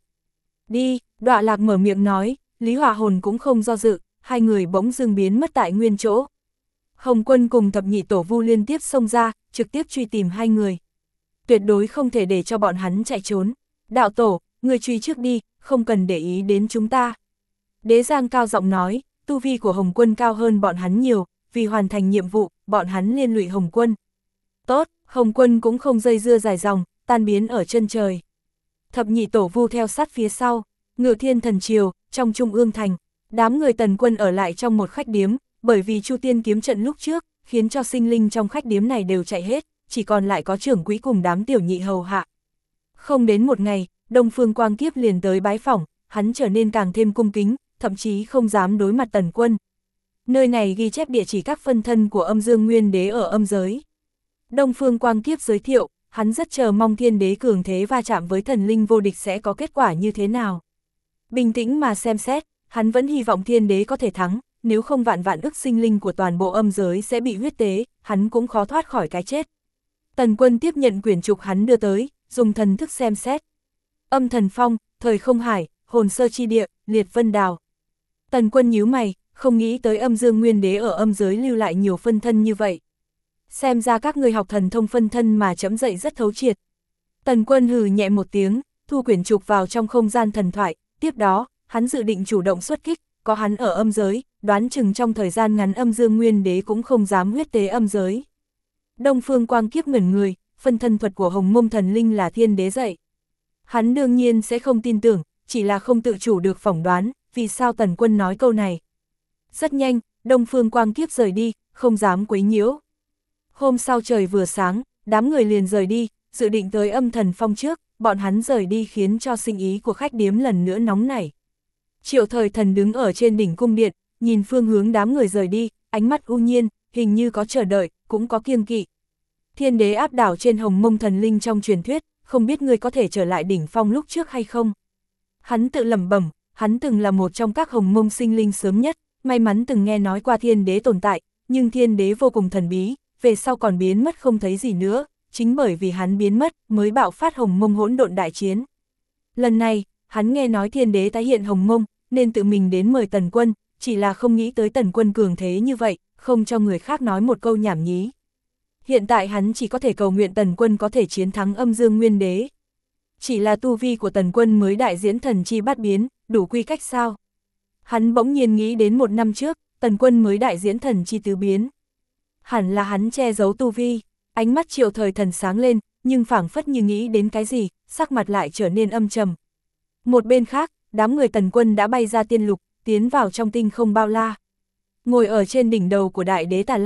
Đi, Đọa Lạc mở miệng nói, Lý Hỏa Hồn cũng không do dự, hai người bỗng dưng biến mất tại nguyên chỗ. Hồng Quân cùng thập nhị tổ vu liên tiếp xông ra, trực tiếp truy tìm hai người. Tuyệt đối không thể để cho bọn hắn chạy trốn. Đạo tổ, người truy trước đi, không cần để ý đến chúng ta. Đế Giang cao giọng nói, tu vi của Hồng Quân cao hơn bọn hắn nhiều, vì hoàn thành nhiệm vụ, bọn hắn liên lụy Hồng Quân. Tốt, Hồng Quân cũng không dây dưa dài dòng, tan biến ở chân trời. Thập nhị tổ vu theo sát phía sau, Ngự Thiên Thần Triều, trong Trung Ương Thành, đám người Tần Quân ở lại trong một khách điếm, bởi vì Chu Tiên kiếm trận lúc trước, khiến cho sinh linh trong khách điếm này đều chạy hết, chỉ còn lại có trưởng quỹ cùng đám tiểu nhị hầu hạ. Không đến một ngày, Đông Phương Quang Kiếp liền tới bái phỏng, hắn trở nên càng thêm cung kính, thậm chí không dám đối mặt Tần Quân. Nơi này ghi chép địa chỉ các phân thân của Âm Dương Nguyên Đế ở âm giới. Đông Phương Quang Kiếp giới thiệu, hắn rất chờ mong Thiên Đế cường thế va chạm với thần linh vô địch sẽ có kết quả như thế nào. Bình tĩnh mà xem xét, hắn vẫn hy vọng Thiên Đế có thể thắng, nếu không vạn vạn ức sinh linh của toàn bộ âm giới sẽ bị huyết tế, hắn cũng khó thoát khỏi cái chết. Tần Quân tiếp nhận quyển trục hắn đưa tới, dùng thần thức xem xét. Âm thần phong, thời không hải, hồn sơ chi địa, liệt vân đào. Tần Quân nhíu mày, không nghĩ tới Âm Dương Nguyên Đế ở âm giới lưu lại nhiều phân thân như vậy. Xem ra các người học thần thông phân thân mà chấm dậy rất thấu triệt. Tần Quân hừ nhẹ một tiếng, thu quyển trục vào trong không gian thần thoại, tiếp đó, hắn dự định chủ động xuất kích, có hắn ở âm giới, đoán chừng trong thời gian ngắn Âm Dương Nguyên Đế cũng không dám huyết tế âm giới. Đông Phương Quang Kiếp ngẩn người, phân thân thuật của Hồng Mông thần linh là Thiên Đế dạy. Hắn đương nhiên sẽ không tin tưởng, chỉ là không tự chủ được phỏng đoán, vì sao Tần Quân nói câu này. Rất nhanh, Đông Phương Quang Kiếp rời đi, không dám quấy nhiễu. Hôm sau trời vừa sáng, đám người liền rời đi, dự định tới Âm Thần Phong trước, bọn hắn rời đi khiến cho sinh ý của khách điếm lần nữa nóng nảy. Triệu Thời Thần đứng ở trên đỉnh cung điện, nhìn phương hướng đám người rời đi, ánh mắt u nhiên, hình như có chờ đợi, cũng có kiêng kỵ. Thiên Đế áp đảo trên Hồng Mông thần linh trong truyền thuyết, không biết ngươi có thể trở lại đỉnh phong lúc trước hay không. Hắn tự lẩm bẩm, hắn từng là một trong các Hồng Mông sinh linh sớm nhất, may mắn từng nghe nói qua Thiên Đế tồn tại, nhưng Thiên Đế vô cùng thần bí, về sau còn biến mất không thấy gì nữa, chính bởi vì hắn biến mất mới bạo phát Hồng Mông hỗn độn đại chiến. Lần này, hắn nghe nói Thiên Đế tái hiện Hồng Mông, nên tự mình đến mời Tần Quân, chỉ là không nghĩ tới Tần Quân cường thế như vậy, không cho người khác nói một câu nhảm nhí. Hiện tại hắn chỉ có thể cầu nguyện Tần Quân có thể chiến thắng Âm Dương Nguyên Đế. Chỉ là tu vi của Tần Quân mới đại diễn thần chi bát biến, đủ quy cách sao? Hắn bỗng nhiên nghĩ đến một năm trước, Tần Quân mới đại diễn thần chi tứ biến. Hẳn là hắn che giấu tu vi, ánh mắt Triệu Thời Thần sáng lên, nhưng phảng phất như nghĩ đến cái gì, sắc mặt lại trở nên âm trầm. Một bên khác, đám người Tần Quân đã bay ra tiên lục, tiến vào trong tinh không bao la. Ngồi ở trên đỉnh đầu của Đại Đế Tà Lang,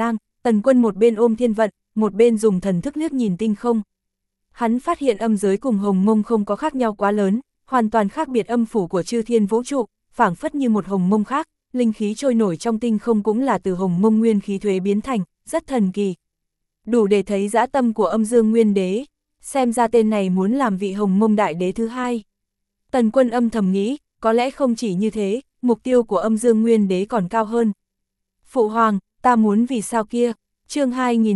Tần Quân một bên ôm Thiên Vận, một bên dùng thần thức liếc nhìn tinh không. Hắn phát hiện âm giới cùng hồng mông không có khác nhau quá lớn, hoàn toàn khác biệt âm phủ của chư thiên vũ trụ, phảng phất như một hồng mông khác, linh khí trôi nổi trong tinh không cũng là từ hồng mông nguyên khí thuế biến thành, rất thần kỳ. Đủ để thấy dã tâm của âm dương nguyên đế, xem ra tên này muốn làm vị hồng mông đại đế thứ hai. Tần Quân âm thầm nghĩ, có lẽ không chỉ như thế, mục tiêu của âm dương nguyên đế còn cao hơn. Phụ hoàng, ta muốn vì sao kia, chương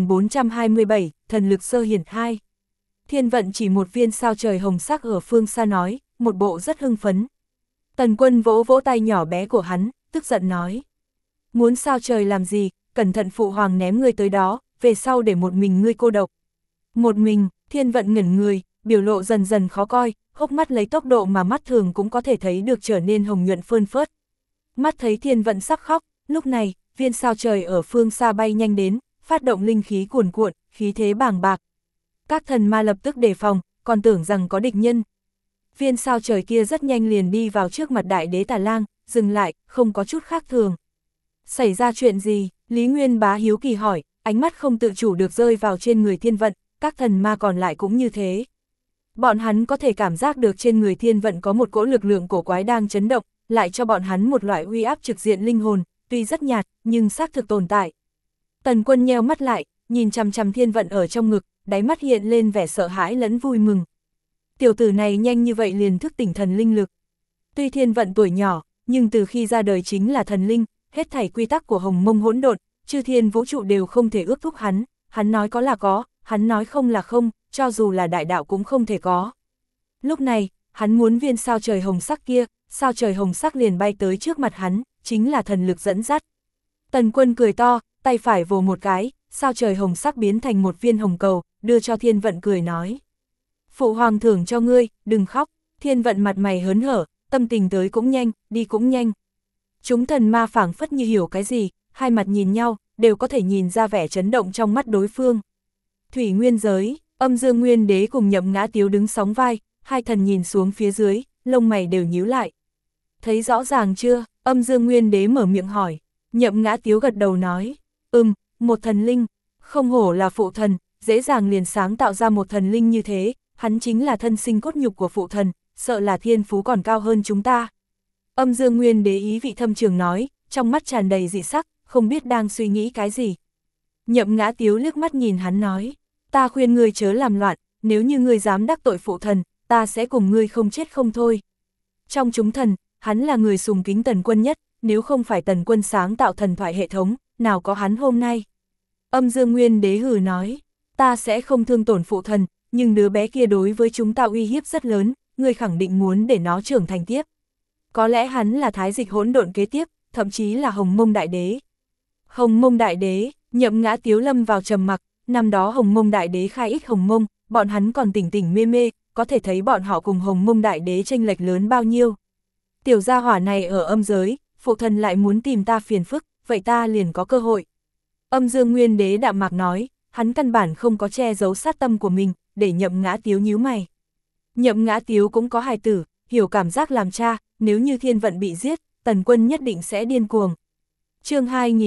2427, thần lực sơ hiển 2. Thiên Vận chỉ một viên sao trời hồng sắc ở phương xa nói, một bộ rất hưng phấn. Tần Quân vỗ vỗ tay nhỏ bé của hắn, tức giận nói. Muốn sao trời làm gì, cẩn thận phụ hoàng ném ngươi tới đó, về sau để một mình ngươi cô độc. Một mình, Thiên Vận ngẩn người, biểu lộ dần dần khó coi, hốc mắt lấy tốc độ mà mắt thường cũng có thể thấy được trở nên hồng nhuận phơn phớt. Mắt thấy Thiên Vận sắp khóc, lúc này, viên sao trời ở phương xa bay nhanh đến, phát động linh khí cuồn cuộn, khí thế bàng bạc. Các thần ma lập tức đề phòng, còn tưởng rằng có địch nhân. Viên sao trời kia rất nhanh liền đi vào trước mặt đại đế Tà Lang, dừng lại, không có chút khác thường. Xảy ra chuyện gì? Lý Nguyên Bá hiếu kỳ hỏi, ánh mắt không tự chủ được rơi vào trên người Thiên Vận, các thần ma còn lại cũng như thế. Bọn hắn có thể cảm giác được trên người Thiên Vận có một cỗ lực lượng cổ quái đang chấn động, lại cho bọn hắn một loại uy áp trực diện linh hồn, tuy rất nhạt, nhưng xác thực tồn tại. Tần Quân nheo mắt lại, nhìn chằm chằm Thiên Vận ở trong ngực, đáy mắt hiện lên vẻ sợ hãi lẫn vui mừng. Tiểu tử này nhanh như vậy liền thức tỉnh thần linh lực. Tuy Thiên Vận tuổi nhỏ, nhưng từ khi ra đời chính là thần linh, hết thảy quy tắc của hồng mông hỗn độn, chư thiên vũ trụ đều không thể ước thúc hắn nói có là có, hắn nói không là không, cho dù là đại đạo cũng không thể có. Lúc này, hắn muốn viên sao trời hồng sắc kia, sao trời hồng sắc liền bay tới trước mặt hắn, chính là thần lực dẫn dắt. Tần Quân cười to, tay phải vồ một cái, sao trời hồng sắc biến thành một viên hồng cầu, đưa cho Thiên Vận cười nói. Phụ hoàng thưởng cho ngươi, đừng khóc. Thiên Vận mặt mày hớn hở, tâm tình tới cũng nhanh, đi cũng nhanh. Chúng thần ma phảng phất như hiểu cái gì, hai mặt nhìn nhau, đều có thể nhìn ra vẻ chấn động trong mắt đối phương. Thủy Nguyên giới, âm dương nguyên đế cùng Nhậm Ngã Tiếu đứng sóng vai, hai thần nhìn xuống phía dưới, lông mày đều nhíu lại. Thấy rõ ràng chưa? Âm dương nguyên đế mở miệng hỏi. Nhậm Ngã Tiếu gật đầu nói, một thần linh, không hổ là phụ thần, dễ dàng liền sáng tạo ra một thần linh như thế, hắn chính là thân sinh cốt nhục của phụ thần, sợ là thiên phú còn cao hơn chúng ta. Âm dương nguyên đế ý vị thâm trường nói, trong mắt tràn đầy dị sắc, không biết đang suy nghĩ cái gì. Nhậm Ngã Tiếu liếc mắt nhìn hắn nói, ta khuyên ngươi chớ làm loạn, nếu như ngươi dám đắc tội phụ thần, ta sẽ cùng ngươi không chết không thôi. Trong chúng thần, hắn là người sùng kính Tần Quân nhất, nếu không phải Tần Quân sáng tạo thần thoại hệ thống, nào có hắn hôm nay. Âm dương nguyên đế hừ nói, ta sẽ không thương tổn phụ thần, nhưng đứa bé kia đối với chúng ta uy hiếp rất lớn, ngươi khẳng định muốn để nó trưởng thành tiếp. Có lẽ hắn là thái dịch hỗn độn kế tiếp, thậm chí là Hồng Mông Đại Đế. Hồng Mông Đại Đế, Nhậm Ngã Tiếu lâm vào trầm mặc, năm đó Hồng Mông Đại Đế khai ích Hồng Mông, bọn hắn còn tỉnh tỉnh mê mê, có thể thấy bọn họ cùng Hồng Mông Đại Đế chênh lệch lớn bao nhiêu. Tiểu gia hỏa này ở âm giới, phụ thần lại muốn tìm ta phiền phức, vậy ta liền có cơ hội. Âm dương nguyên đế đạm mạc nói, hắn căn bản không có che giấu sát tâm của mình, để Nhậm Ngã Tiếu nhíu mày. Nhậm Ngã Tiếu cũng có hài tử, hiểu cảm giác làm cha, nếu như Thiên Vận bị giết, Tần Quân nhất định sẽ điên cuồng. chương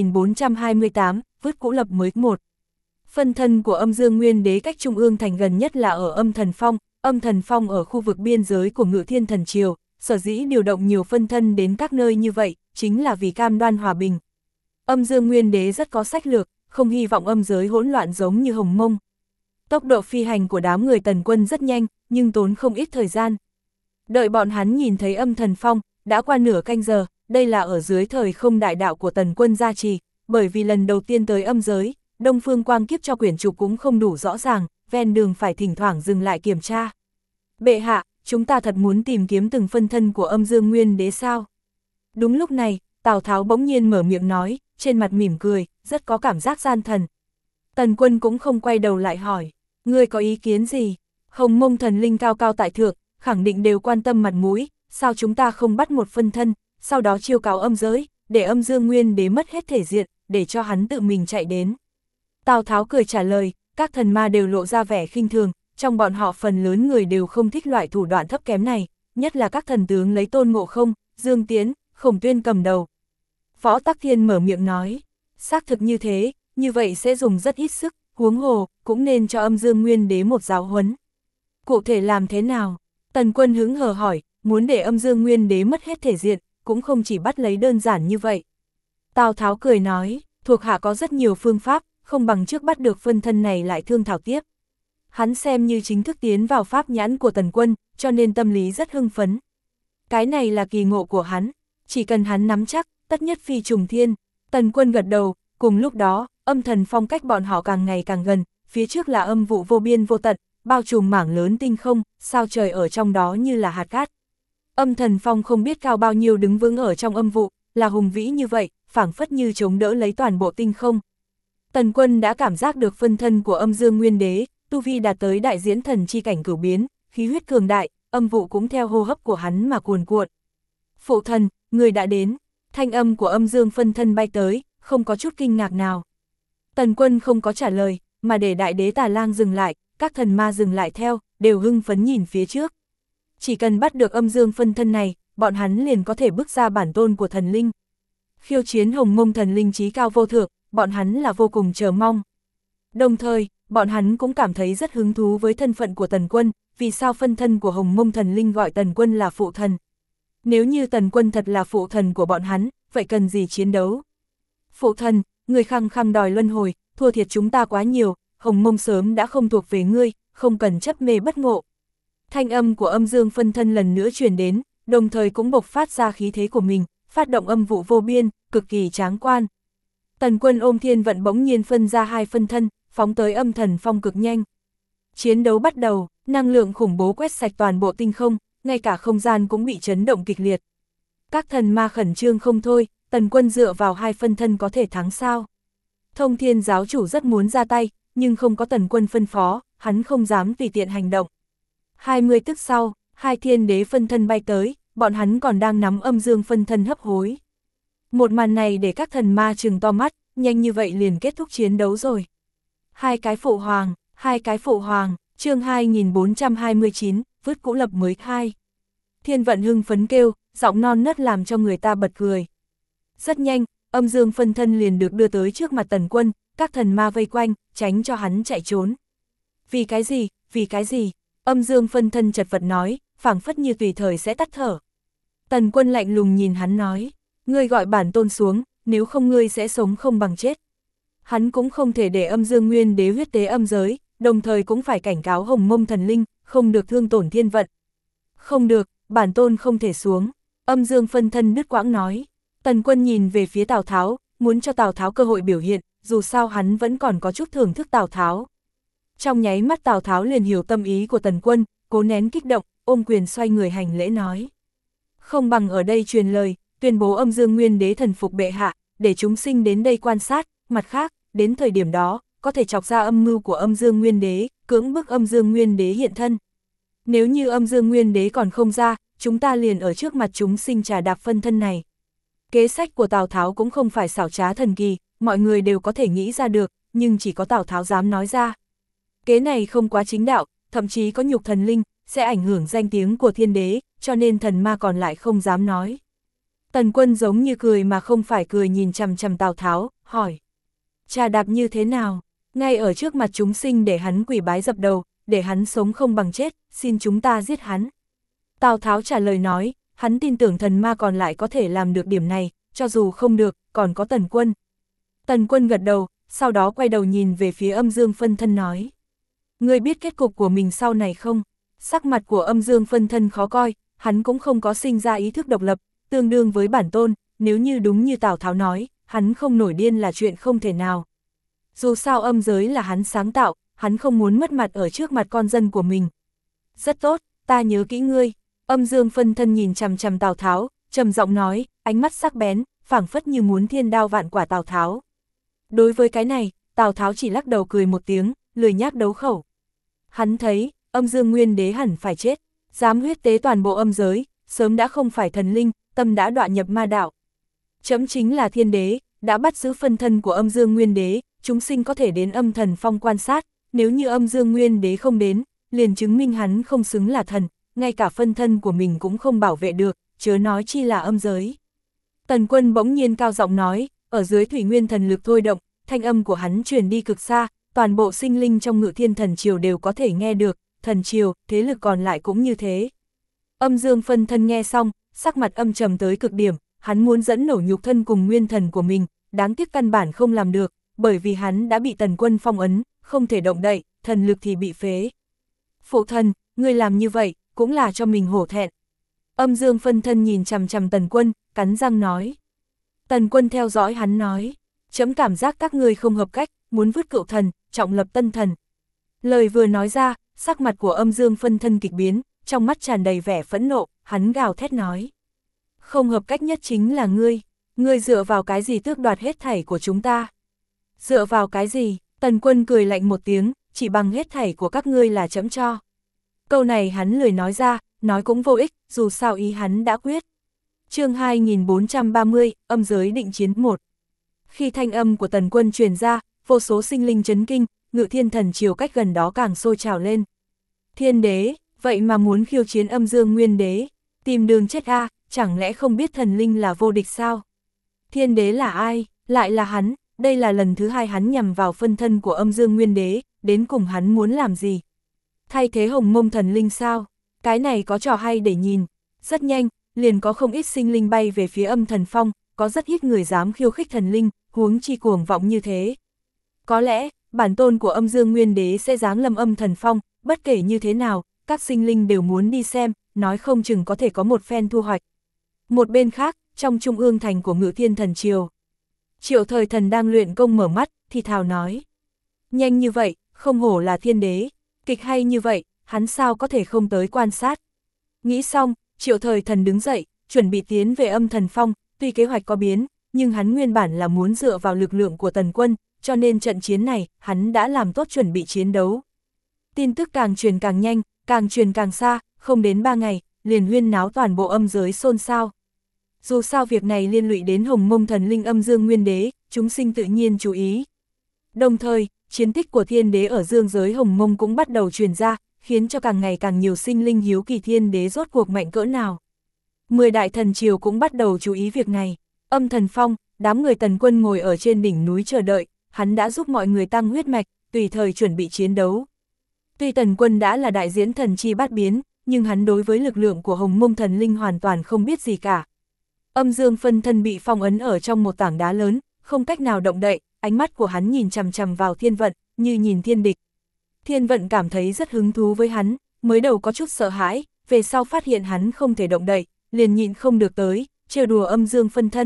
2428, vứt cũ lập mới 1. Phân thân của âm dương nguyên đế cách trung ương thành gần nhất là ở âm thần phong ở khu vực biên giới của Ngự Thiên Thần Triều, sở dĩ điều động nhiều phân thân đến các nơi như vậy, chính là vì cam đoan hòa bình. Âm dương nguyên đế rất có sách lược, không hy vọng âm giới hỗn loạn giống như Hồng Mông. Tốc độ phi hành của đám người Tần Quân rất nhanh, nhưng tốn không ít thời gian. Đợi bọn hắn nhìn thấy âm thần phong, đã qua nửa canh giờ, đây là ở dưới thời không đại đạo của Tần Quân gia trì, bởi vì lần đầu tiên tới âm giới, Đông Phương Quang Kiếp cho quyển trục cũng không đủ rõ ràng, ven đường phải thỉnh thoảng dừng lại kiểm tra. Bệ hạ, chúng ta thật muốn tìm kiếm từng phân thân của âm dương nguyên đế sao? Đúng lúc này, Tào Tháo bỗng nhiên mở miệng nói, trên mặt mỉm cười, rất có cảm giác gian thần. Tần Quân cũng không quay đầu lại hỏi, ngươi có ý kiến gì? Hồng Mông thần linh cao cao tại thượng, khẳng định đều quan tâm mặt mũi, sao chúng ta không bắt một phân thân, sau đó chiêu cáo âm giới, để âm dương nguyên đế mất hết thể diện, để cho hắn tự mình chạy đến. Tào Tháo cười trả lời, các thần ma đều lộ ra vẻ khinh thường, trong bọn họ phần lớn người đều không thích loại thủ đoạn thấp kém này, nhất là các thần tướng lấy Tôn Ngộ Không, Dương Tiến, Khổng Tuyên cầm đầu. Võ Tắc Thiên mở miệng nói, xác thực như thế, như vậy sẽ dùng rất ít sức, huống hồ, cũng nên cho âm dương nguyên đế một giáo huấn. Cụ thể làm thế nào? Tần Quân hứng hờ hỏi, muốn để âm dương nguyên đế mất hết thể diện, cũng không chỉ bắt lấy đơn giản như vậy. Tào Tháo cười nói, thuộc hạ có rất nhiều phương pháp, không bằng trước bắt được phân thân này lại thương thảo tiếp. Hắn xem như chính thức tiến vào pháp nhãn của Tần Quân, cho nên tâm lý rất hưng phấn. Cái này là kỳ ngộ của hắn, chỉ cần hắn nắm chắc, tất nhất phi trùng thiên. Tần Quân gật đầu, cùng lúc đó, âm thần phong cách bọn họ càng ngày càng gần, phía trước là âm vụ vô biên vô tận, bao trùm mảng lớn tinh không, sao trời ở trong đó như là hạt cát. Âm thần phong không biết cao bao nhiêu đứng vững ở trong âm vụ, là hùng vĩ như vậy, phảng phất như chống đỡ lấy toàn bộ tinh không. Tần Quân đã cảm giác được phân thân của âm dương nguyên đế, tu vi đạt tới đại diễn thần chi cảnh cửu biến, khí huyết cường đại, âm vụ cũng theo hô hấp của hắn mà cuồn cuộn. Phụ thần, người đã đến, thanh âm của âm dương phân thân bay tới, không có chút kinh ngạc nào. Tần Quân không có trả lời, mà để đại đế Tà Lang dừng lại, các thần ma dừng lại theo, đều hưng phấn nhìn phía trước. Chỉ cần bắt được âm dương phân thân này, bọn hắn liền có thể bước ra bản tôn của thần linh. Khiêu chiến Hồng Mông thần linh trí cao vô thượng, bọn hắn là vô cùng chờ mong. Đồng thời, bọn hắn cũng cảm thấy rất hứng thú với thân phận của Tần Quân, vì sao phân thân của Hồng Mông thần linh gọi Tần Quân là phụ thần. Nếu như Tần Quân thật là phụ thần của bọn hắn, vậy cần gì chiến đấu? Phụ thần, người khăng khăng đòi luân hồi, thua thiệt chúng ta quá nhiều, Hồng Mông sớm đã không thuộc về ngươi, không cần chấp mê bất ngộ. Thanh âm của âm dương phân thân lần nữa truyền đến, đồng thời cũng bộc phát ra khí thế của mình, phát động âm vụ vô biên, cực kỳ tráng quan. Tần Quân ôm thiên vận bỗng nhiên phân ra hai phân thân, phóng tới âm thần phong cực nhanh. Chiến đấu bắt đầu, năng lượng khủng bố quét sạch toàn bộ tinh không, ngay cả không gian cũng bị chấn động kịch liệt. Các thần ma khẩn trương không thôi, Tần Quân dựa vào hai phân thân có thể thắng sao? Thông Thiên giáo chủ rất muốn ra tay, nhưng không có Tần Quân phân phó, hắn không dám tùy tiện hành động. 20 tức sau, hai thiên đế phân thân bay tới, bọn hắn còn đang nắm âm dương phân thân hấp hối. Một màn này để các thần ma trừng to mắt, nhanh như vậy liền kết thúc chiến đấu rồi. Hai cái phụ hoàng, chương 2429, vứt cũ lập mới khai. Thiên vận hưng phấn kêu, giọng non nớt làm cho người ta bật cười. Rất nhanh, âm dương phân thân liền được đưa tới trước mặt Tần Quân, các thần ma vây quanh, tránh cho hắn chạy trốn. Vì cái gì? Âm dương phân thân chật vật nói, phảng phất như tùy thời sẽ tắt thở. Tần Quân lạnh lùng nhìn hắn nói, ngươi gọi bản tôn xuống, nếu không ngươi sẽ sống không bằng chết. Hắn cũng không thể để âm dương nguyên đế huyết tế âm giới, đồng thời cũng phải cảnh cáo Hồng Mông thần linh, không được thương tổn thiên vận. Không được, bản tôn không thể xuống, âm dương phân thân đứt quãng nói. Tần Quân nhìn về phía Tào Tháo, muốn cho Tào Tháo cơ hội biểu hiện, dù sao hắn vẫn còn có chút thưởng thức Tào Tháo. Trong nháy mắt Tào Tháo liền hiểu tâm ý của Tần Quân, cố nén kích động, ôm quyền xoay người hành lễ nói. Không bằng ở đây truyền lời, tuyên bố âm dương nguyên đế thần phục bệ hạ, để chúng sinh đến đây quan sát, mặt khác, đến thời điểm đó, có thể chọc ra âm mưu của âm dương nguyên đế, cưỡng bức âm dương nguyên đế hiện thân. Nếu như âm dương nguyên đế còn không ra, chúng ta liền ở trước mặt chúng sinh trà đạp phân thân này. Kế sách của Tào Tháo cũng không phải xảo trá thần kỳ, mọi người đều có thể nghĩ ra được, nhưng chỉ có Tào Tháo dám nói ra. Kế này không quá chính đạo, thậm chí có nhục thần linh, sẽ ảnh hưởng danh tiếng của thiên đế, cho nên thần ma còn lại không dám nói. Tần Quân giống như cười mà không phải cười nhìn chằm chằm Tào Tháo, hỏi. Trà đạp như thế nào? Ngay ở trước mặt chúng sinh để hắn quỳ bái dập đầu, để hắn sống không bằng chết, xin chúng ta giết hắn. Tào Tháo trả lời nói, hắn tin tưởng thần ma còn lại có thể làm được điểm này, cho dù không được, còn có Tần Quân. Tần Quân gật đầu, sau đó quay đầu nhìn về phía âm dương phân thân nói. Ngươi biết kết cục của mình sau này không? Sắc mặt của âm dương phân thân khó coi, hắn cũng không có sinh ra ý thức độc lập, tương đương với bản tôn, nếu như đúng như Tào Tháo nói, hắn không nổi điên là chuyện không thể nào. Dù sao âm giới là hắn sáng tạo, hắn không muốn mất mặt ở trước mặt con dân của mình. Rất tốt, ta nhớ kỹ ngươi. Âm dương phân thân nhìn chằm chằm Tào Tháo, trầm giọng nói, ánh mắt sắc bén, phảng phất như muốn thiên đao vạn quả Tào Tháo. Đối với cái này, Tào Tháo chỉ lắc đầu cười một tiếng, lười nhác đấu khẩu. Hắn thấy, âm dương nguyên đế hẳn phải chết, dám huyết tế toàn bộ âm giới, sớm đã không phải thần linh, tâm đã đọa nhập ma đạo. Chấm chính là thiên đế, đã bắt giữ phân thân của âm dương nguyên đế, chúng sinh có thể đến âm thần phong quan sát, nếu như âm dương nguyên đế không đến, liền chứng minh hắn không xứng là thần, ngay cả phân thân của mình cũng không bảo vệ được, chớ nói chi là âm giới. Tần Quân bỗng nhiên cao giọng nói, ở dưới thủy nguyên thần lực thôi động, thanh âm của hắn truyền đi cực xa, toàn bộ sinh linh trong Ngự Thiên Thần Triều đều có thể nghe được, thần triều, thế lực còn lại cũng như thế. Âm Dương phân thân nghe xong, sắc mặt âm trầm tới cực điểm, hắn muốn dẫn nổ nhục thân cùng nguyên thần của mình, đáng tiếc căn bản không làm được, bởi vì hắn đã bị Tần Quân phong ấn, không thể động đậy, thần lực thì bị phế. Phụ thân, ngươi làm như vậy, cũng là cho mình hổ thẹn. Âm Dương phân thân nhìn chằm chằm Tần Quân, cắn răng nói. Tần Quân theo dõi hắn nói, chấm cảm giác các ngươi không hợp cách, muốn vứt cựu thần, trọng lập tân thần. Lời vừa nói ra, sắc mặt của Âm Dương phân thân kịch biến, trong mắt tràn đầy vẻ phẫn nộ, hắn gào thét nói. Không hợp cách nhất chính là ngươi dựa vào cái gì tước đoạt hết thảy của chúng ta? Dựa vào cái gì? Tần Quân cười lạnh một tiếng, chỉ bằng hết thảy của các ngươi là chấm cho. Câu này hắn lười nói ra, nói cũng vô ích, dù sao ý hắn đã quyết. Chương 2430, âm giới định chiến 1. Khi thanh âm của Tần Quân truyền ra, vô số sinh linh chấn kinh, Ngự Thiên Thần Triều cách gần đó càng sôi trào lên. Thiên đế, vậy mà muốn khiêu chiến Âm Dương Nguyên đế, tìm đường chết a, chẳng lẽ không biết thần linh là vô địch sao? Thiên đế là ai? Lại là hắn, đây là lần thứ hai hắn nhằm vào phân thân của Âm Dương Nguyên đế, đến cùng hắn muốn làm gì? Thay thế Hồng Mông thần linh sao? Cái này có trò hay để nhìn. Rất nhanh, liền có không ít sinh linh bay về phía Âm Thần Phong, có rất ít người dám khiêu khích thần linh, huống chi cuồng vọng như thế. Có lẽ, bản tôn của Âm Dương Nguyên đế sẽ giáng lâm Âm Thần Phong, bất kể như thế nào, các sinh linh đều muốn đi xem, nói không chừng có thể có một phen thu hoạch. Một bên khác, trong trung ương thành của Ngự Thiên Thần Triều, Triệu Thời Thần đang luyện công mở mắt, thì thào nói. Nhanh như vậy, không hổ là thiên đế, kịch hay như vậy, hắn sao có thể không tới quan sát. Nghĩ xong, Triệu Thời Thần đứng dậy, chuẩn bị tiến về Âm Thần Phong, tuy kế hoạch có biến, nhưng hắn nguyên bản là muốn dựa vào lực lượng của Tần Quân, cho nên trận chiến này, hắn đã làm tốt chuẩn bị chiến đấu. Tin tức càng truyền càng nhanh, càng truyền càng xa, không đến 3 ngày, liền huyên náo toàn bộ âm giới xôn xao. Dù sao việc này liên lụy đến Hồng Mông thần linh Âm Dương Nguyên đế, chúng sinh tự nhiên chú ý. Đồng thời, chiến tích của thiên đế ở dương giới Hồng Mông cũng bắt đầu truyền ra, khiến cho càng ngày càng nhiều sinh linh hiếu kỳ thiên đế rốt cuộc mạnh cỡ nào. 10 đại thần triều cũng bắt đầu chú ý việc này. Âm Thần Phong, đám người Tần Quân ngồi ở trên đỉnh núi chờ đợi, hắn đã giúp mọi người tăng huyết mạch, tùy thời chuẩn bị chiến đấu. Tuy Tần Quân đã là đại diễn thần chi bát biến, nhưng hắn đối với lực lượng của Hồng Mông thần linh hoàn toàn không biết gì cả. Âm Dương phân thân bị phong ấn ở trong một tảng đá lớn, không cách nào động đậy, ánh mắt của hắn nhìn chằm chằm vào Thiên Vận, như nhìn thiên địch. Thiên Vận cảm thấy rất hứng thú với hắn, mới đầu có chút sợ hãi, về sau phát hiện hắn không thể động đậy, liền nhịn không được tới, trêu đùa Âm Dương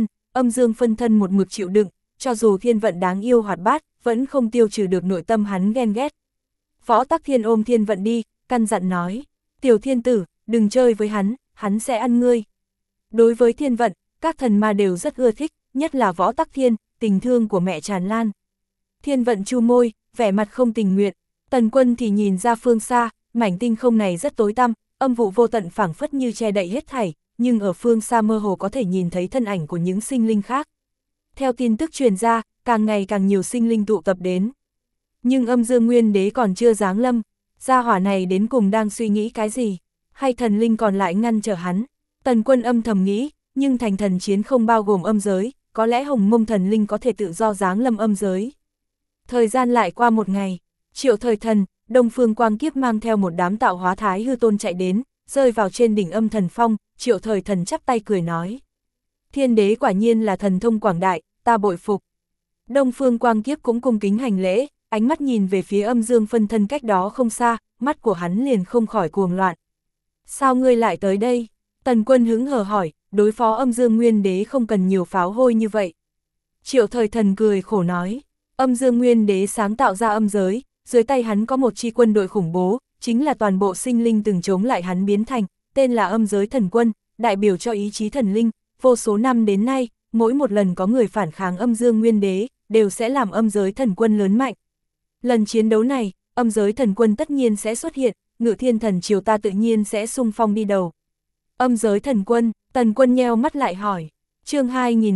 phân thân một mực chịu đựng, cho dù Thiên Vận đáng yêu hoạt bát, vẫn không tiêu trừ được nội tâm hắn ghen ghét. Võ Tắc Thiên ôm Thiên Vận đi, căn dặn nói, tiểu thiên tử, đừng chơi với hắn sẽ ăn ngươi. Đối với Thiên Vận, các thần ma đều rất ưa thích, nhất là Võ Tắc Thiên, tình thương của mẹ tràn lan. Thiên Vận chu môi, vẻ mặt không tình nguyện, Tần Quân thì nhìn ra phương xa, mảnh tinh không này rất tối tăm, âm vụ vô tận phảng phất như che đậy hết thảy, nhưng ở phương xa mơ hồ có thể nhìn thấy thân ảnh của những sinh linh khác. Theo tin tức truyền ra, càng ngày càng nhiều sinh linh tụ tập đến. Nhưng Âm Dương Nguyên đế còn chưa giáng lâm, gia hỏa này đến cùng đang suy nghĩ cái gì, hay thần linh còn lại ngăn trở hắn. Tần Quân âm thầm nghĩ, nhưng thành thần chiến không bao gồm âm giới, có lẽ Hồng Mông thần linh có thể tự do giáng lâm âm giới. Thời gian lại qua một ngày, Triệu Thời Thần, Đông Phương Quang Kiếp mang theo một đám tạo hóa thái hư tôn chạy đến, rơi vào trên đỉnh Âm Thần Phong, Triệu Thời Thần chắp tay cười nói. Thiên đế quả nhiên là thần thông quảng đại, ta bội phục. Đông Phương Quang Kiếp cũng cung kính hành lễ, ánh mắt nhìn về phía Âm Dương phân thân cách đó không xa, mắt của hắn liền không khỏi cuồng loạn. Sao ngươi lại tới đây? Tần Quân hứng hờ hỏi, đối phó Âm Dương Nguyên đế không cần nhiều pháo hôi như vậy. Triệu Thời Thần cười khổ nói, Âm Dương Nguyên đế sáng tạo ra âm giới, dưới tay hắn có một chi quân đội khủng bố, chính là toàn bộ sinh linh từng chống lại hắn biến thành, tên là Âm Giới Thần Quân, đại biểu cho ý chí thần linh, vô số năm đến nay, mỗi một lần có người phản kháng Âm Dương Nguyên đế, đều sẽ làm Âm Giới Thần Quân lớn mạnh. Lần chiến đấu này, Âm Giới Thần Quân tất nhiên sẽ xuất hiện, Ngự Thiên Thần Triều ta tự nhiên sẽ xung phong đi đầu. Âm Giới Thần Quân, Tần Quân nheo mắt lại hỏi. Chương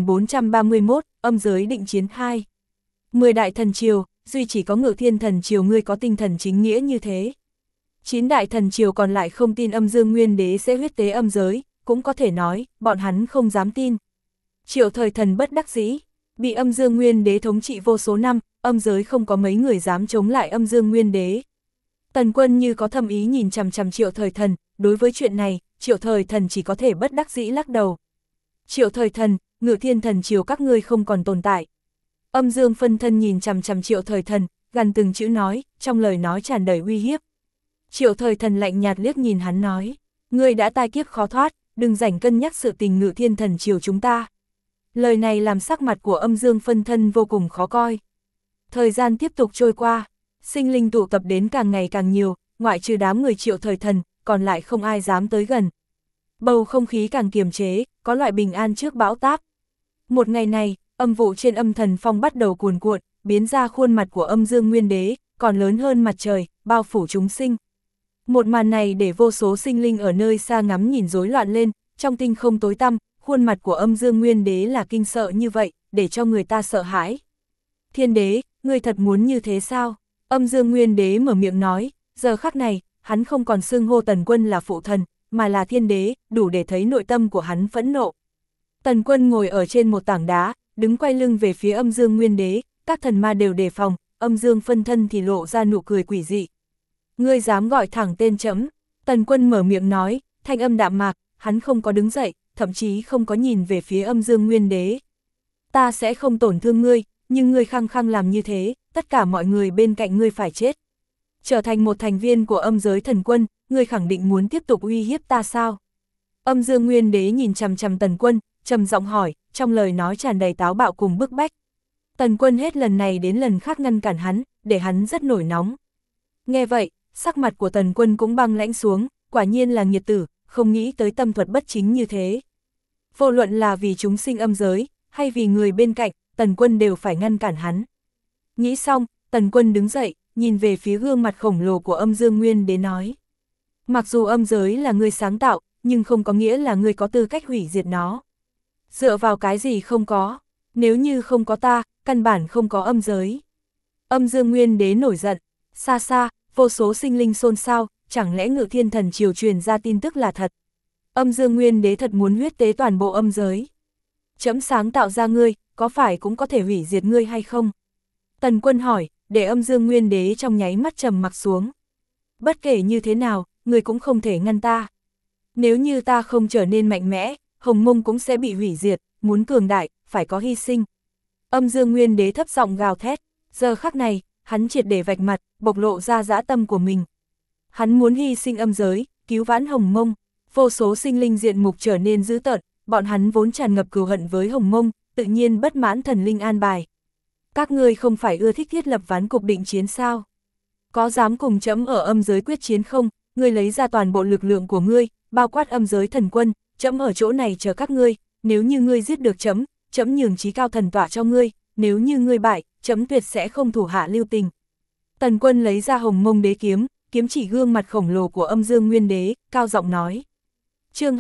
2431, Âm Giới định chiến 2. 10 đại thần triều, duy chỉ có Ngự Thiên Thần Triều ngươi có tinh thần chính nghĩa như thế. 9 đại thần triều còn lại không tin Âm Dương Nguyên đế sẽ huyết tế âm giới, cũng có thể nói, bọn hắn không dám tin. Triệu Thời Thần bất đắc dĩ, Bị âm dương nguyên đế thống trị vô số năm, âm giới không có mấy người dám chống lại âm dương nguyên đế. Tần Quân như có thâm ý nhìn chằm chằm Triệu Thời Thần, đối với chuyện này, Triệu Thời Thần chỉ có thể bất đắc dĩ lắc đầu. Triệu Thời Thần, Ngự Thiên Thần Triều các ngươi không còn tồn tại. Âm dương phân thân nhìn chằm chằm Triệu Thời Thần, gần từng chữ nói, trong lời nói tràn đầy uy hiếp. Triệu Thời Thần lạnh nhạt liếc nhìn hắn nói, ngươi đã tai kiếp khó thoát, đừng rảnh cân nhắc sự tình Ngự Thiên Thần Triều chúng ta. Lời này làm sắc mặt của âm dương phân thân vô cùng khó coi. Thời gian tiếp tục trôi qua, sinh linh tụ tập đến càng ngày càng nhiều, ngoại trừ đám người Triệu Thời Thần, còn lại không ai dám tới gần. Bầu không khí càng kiềm chế, có loại bình an trước bão táp. Một ngày này, âm vụ trên âm thần phong bắt đầu cuồn cuộn, biến ra khuôn mặt của âm dương nguyên đế, còn lớn hơn mặt trời, bao phủ chúng sinh. Một màn này để vô số sinh linh ở nơi xa ngắm nhìn rối loạn lên, trong tinh không tối tăm, khuôn mặt của âm dương nguyên đế là kinh sợ như vậy, để cho người ta sợ hãi. Thiên đế, ngươi thật muốn như thế sao? Âm dương nguyên đế mở miệng nói, giờ khắc này, hắn không còn xưng hô Tần Quân là phụ thần, mà là thiên đế, đủ để thấy nội tâm của hắn phẫn nộ. Tần Quân ngồi ở trên một tảng đá, đứng quay lưng về phía âm dương nguyên đế, các thần ma đều đề phòng, âm dương phân thân thì lộ ra nụ cười quỷ dị. Ngươi dám gọi thẳng tên trẫm? Tần Quân mở miệng nói, thanh âm đạm mạc, hắn không có đứng dậy, thậm chí không có nhìn về phía âm dương nguyên đế. Ta sẽ không tổn thương ngươi, nhưng ngươi khăng khăng làm như thế, tất cả mọi người bên cạnh ngươi phải chết. Trở thành một thành viên của âm giới thần quân, ngươi khẳng định muốn tiếp tục uy hiếp ta sao? Âm dương nguyên đế nhìn chằm chằm Tần Quân, trầm giọng hỏi, trong lời nói tràn đầy táo bạo cùng bức bách. Tần Quân hết lần này đến lần khác ngăn cản hắn, để hắn rất nổi nóng. Nghe vậy, sắc mặt của Tần Quân cũng băng lãnh xuống, quả nhiên là nghiệt tử, không nghĩ tới tâm thuật bất chính như thế. Vô luận là vì chúng sinh âm giới, hay vì người bên cạnh, Tần Quân đều phải ngăn cản hắn. Nghĩ xong, Tần Quân đứng dậy, nhìn về phía gương mặt khổng lồ của âm dương nguyên đế nói. Mặc dù âm giới là ngươi sáng tạo, nhưng không có nghĩa là ngươi có tư cách hủy diệt nó. Dựa vào cái gì không có, nếu như không có ta, căn bản không có âm giới. Âm dương nguyên đế nổi giận, xa xa, vô số sinh linh xôn xao, chẳng lẽ Ngự Thiên Thần Triều truyền ra tin tức là thật. Âm dương nguyên đế thật muốn huyết tế toàn bộ âm giới. Trẫm sáng tạo ra ngươi, có phải cũng có thể hủy diệt ngươi hay không? Tần Quân hỏi, để âm dương nguyên đế trong nháy mắt trầm mặc xuống. Bất kể như thế nào, ngươi cũng không thể ngăn ta. Nếu như ta không trở nên mạnh mẽ, Hồng Mông cũng sẽ bị hủy diệt, muốn cường đại, phải có hy sinh. Âm dương nguyên đế thấp giọng gào thét, giờ khắc này, hắn triệt để vạch mặt, bộc lộ ra dã tâm của mình. Hắn muốn hy sinh âm giới, cứu vãn Hồng Mông, vô số sinh linh diện mục trở nên dữ tợn, bọn hắn vốn tràn ngập cừu hận với Hồng Mông, tự nhiên bất mãn thần linh an bài. Các ngươi không phải ưa thích thiết lập ván cục định chiến sao? Có dám cùng trẫm ở âm giới quyết chiến không? Ngươi lấy ra toàn bộ lực lượng của ngươi, bao quát âm giới thần quân, trẫm ở chỗ này chờ các ngươi, nếu như ngươi giết được trẫm, trẫm nhường chí cao thần tọa cho ngươi, nếu như ngươi bại, trẫm tuyệt sẽ không thủ hạ lưu tình. Tần Quân lấy ra Hồng Mông đế kiếm, kiếm chỉ gương mặt khổng lồ của âm dương nguyên đế, cao giọng nói. Chương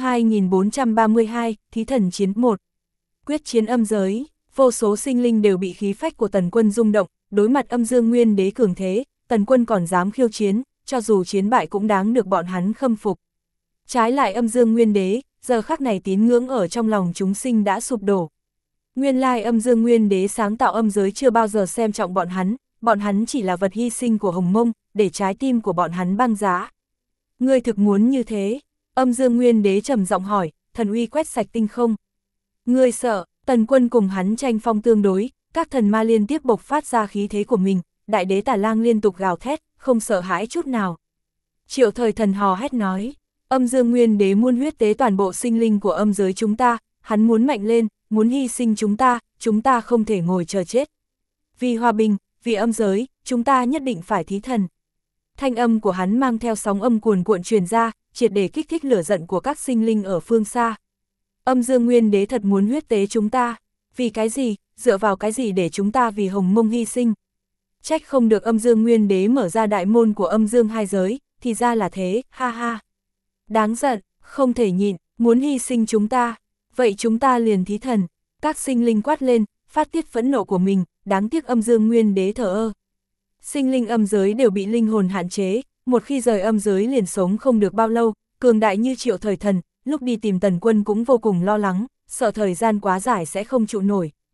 2432, Thí thần chiến 1. Quyết chiến âm giới, vô số sinh linh đều bị khí phách của Tần Quân rung động, đối mặt âm dương nguyên đế cường thế, Tần Quân còn dám khiêu chiến, cho dù chiến bại cũng đáng được bọn hắn khâm phục. Trái lại âm dương nguyên đế, giờ khắc này tín ngưỡng ở trong lòng chúng sinh đã sụp đổ. Nguyên lai âm dương nguyên đế sáng tạo âm giới chưa bao giờ xem trọng bọn hắn chỉ là vật hy sinh của Hồng Mông, để trái tim của bọn hắn băng giá. Ngươi thực muốn như thế? Âm dương nguyên đế trầm giọng hỏi, thần uy quét sạch tinh không. Ngươi sợ? Tần Quân cùng hắn tranh phong tương đối, các thần ma liên tiếp bộc phát ra khí thế của mình, đại đế Tà Lang liên tục gào thét, không sợ hãi chút nào. Triệu Thời Thần hò hét nói, âm dương nguyên đế muốn huyết tế toàn bộ sinh linh của âm giới chúng ta, hắn muốn mạnh lên, muốn hy sinh chúng ta không thể ngồi chờ chết. Vì hòa bình, vì âm giới, chúng ta nhất định phải thí thần. Thanh âm của hắn mang theo sóng âm cuồn cuộn truyền ra, triệt để kích thích lửa giận của các sinh linh ở phương xa. Âm dương nguyên đế thật muốn huyết tế chúng ta, vì cái gì, dựa vào cái gì để chúng ta vì Hồng Mông hy sinh. Trách không được âm dương nguyên đế mở ra đại môn của âm dương hai giới, thì ra là thế, ha ha. Đáng giận, không thể nhịn, muốn hy sinh chúng ta, vậy chúng ta liền thí thần. Các sinh linh quát lên, phát tiết phẫn nộ của mình, đáng tiếc âm dương nguyên đế thờ ơ. Sinh linh âm giới đều bị linh hồn hạn chế, một khi rời âm giới liền sống không được bao lâu, cường đại như Triệu Thời Thần, lúc đi tìm Tần Quân cũng vô cùng lo lắng, sợ thời gian quá dài sẽ không trụ nổi.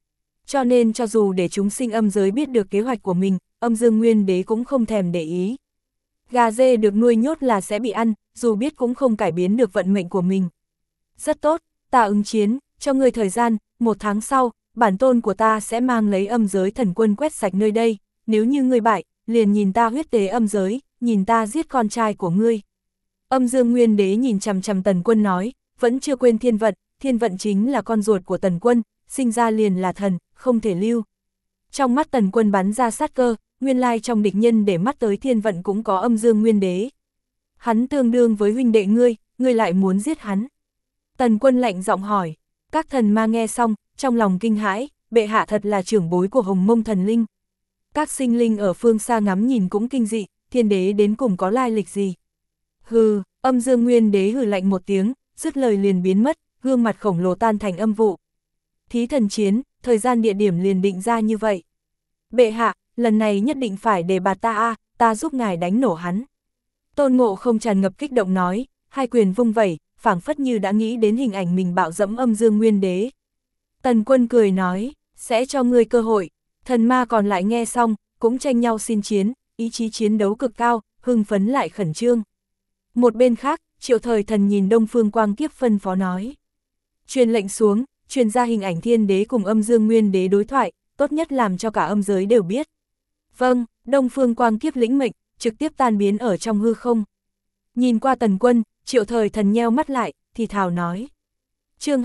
Cho nên cho dù để chúng sinh âm giới biết được kế hoạch của mình, âm dương nguyên đế cũng không thèm để ý. Gà dê được nuôi nhốt là sẽ bị ăn, dù biết cũng không cải biến được vận mệnh của mình. Rất tốt, ta ứng chiến, cho ngươi thời gian, 1 tháng sau, bản tôn của ta sẽ mang lấy âm giới thần quân quét sạch nơi đây, nếu như ngươi bại, liền nhìn ta huyết tế âm giới, nhìn ta giết con trai của ngươi. Âm dương nguyên đế nhìn chằm chằm Tần Quân nói, vẫn chưa quên thiên vận chính là con ruột của Tần Quân, sinh ra liền là thần, không thể lưu. Trong mắt Tần Quân bắn ra sát cơ, nguyên lai trong địch nhân để mắt tới thiên vận cũng có âm dương nguyên đế. Hắn tương đương với huynh đệ ngươi lại muốn giết hắn. Tần Quân lạnh giọng hỏi, các thần ma nghe xong, trong lòng kinh hãi, bệ hạ thật là trưởng bối của Hồng Mông thần linh. Các sinh linh ở phương xa ngắm nhìn cũng kinh dị, thiên đế đến cùng có lai lịch gì. Hừ, âm dương nguyên đế hừ lạnh một tiếng, dứt lời liền biến mất, gương mặt khổng lồ tan thành âm vụ. Thí thần chiến, thời gian địa điểm liền định ra như vậy. Bệ hạ, lần này nhất định phải đề bạt ta giúp ngài đánh nổ hắn. Tôn Ngộ Không tràn ngập kích động nói, hai quyền vung vẩy, phảng phất như đã nghĩ đến hình ảnh mình bạo dẫm âm dương nguyên đế. Tần Quân cười nói, sẽ cho ngươi cơ hội. Thần ma còn lại nghe xong, cũng tranh nhau xin chiến, ý chí chiến đấu cực cao, hưng phấn lại khẩn trương. Một bên khác, Triệu Thời Thần nhìn Đông Phương Quang Kiếp phân phó nói. Truyền lệnh xuống, truyền ra hình ảnh thiên đế cùng âm dương nguyên đế đối thoại, tốt nhất làm cho cả âm giới đều biết. Vâng, Đông Phương Quang Kiếp lĩnh mệnh, trực tiếp tan biến ở trong hư không. Nhìn qua Tần Quân, Triệu Thời Thần nheo mắt lại, thì thào nói. Chương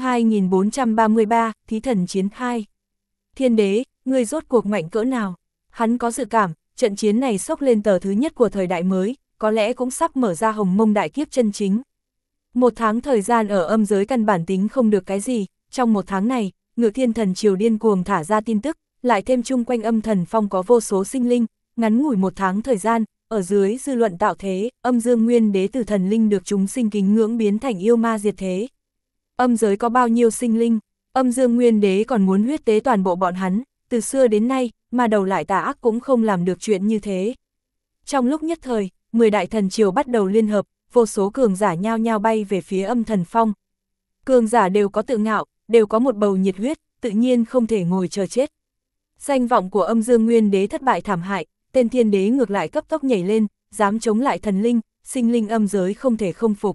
2433, Thí thần chiến 2. Thiên đế, ngươi rốt cuộc mạnh cỡ nào? Hắn có dự cảm, trận chiến này xốc lên tờ thứ nhất của thời đại mới, có lẽ cũng sắp mở ra Hồng Mông đại kiếp chân chính. 1 tháng thời gian ở âm giới căn bản tính không được cái gì, trong 1 tháng này, Ngự Thiên Thần Triều điên cuồng thả ra tin tức, lại thêm chung quanh âm thần phong có vô số sinh linh, ngắn ngủi 1 tháng thời gian, ở dưới dư luận tạo thế, âm dương nguyên đế từ thần linh được chúng sinh kính ngưỡng biến thành yêu ma diệt thế. Âm giới có bao nhiêu sinh linh, âm dương nguyên đế còn muốn huyết tế toàn bộ bọn hắn, từ xưa đến nay, mà đầu lại tà ác cũng không làm được chuyện như thế. Trong lúc nhất thời, 10 đại thần triều bắt đầu liên hợp, vô số cường giả nhao nhao bay về phía âm thần phong. Cường giả đều có tự ngạo, đều có một bầu nhiệt huyết, tự nhiên không thể ngồi chờ chết. Danh vọng của âm dương nguyên đế thất bại thảm hại, tên thiên đế ngược lại cấp tốc nhảy lên, dám chống lại thần linh, sinh linh âm giới không thể không phục.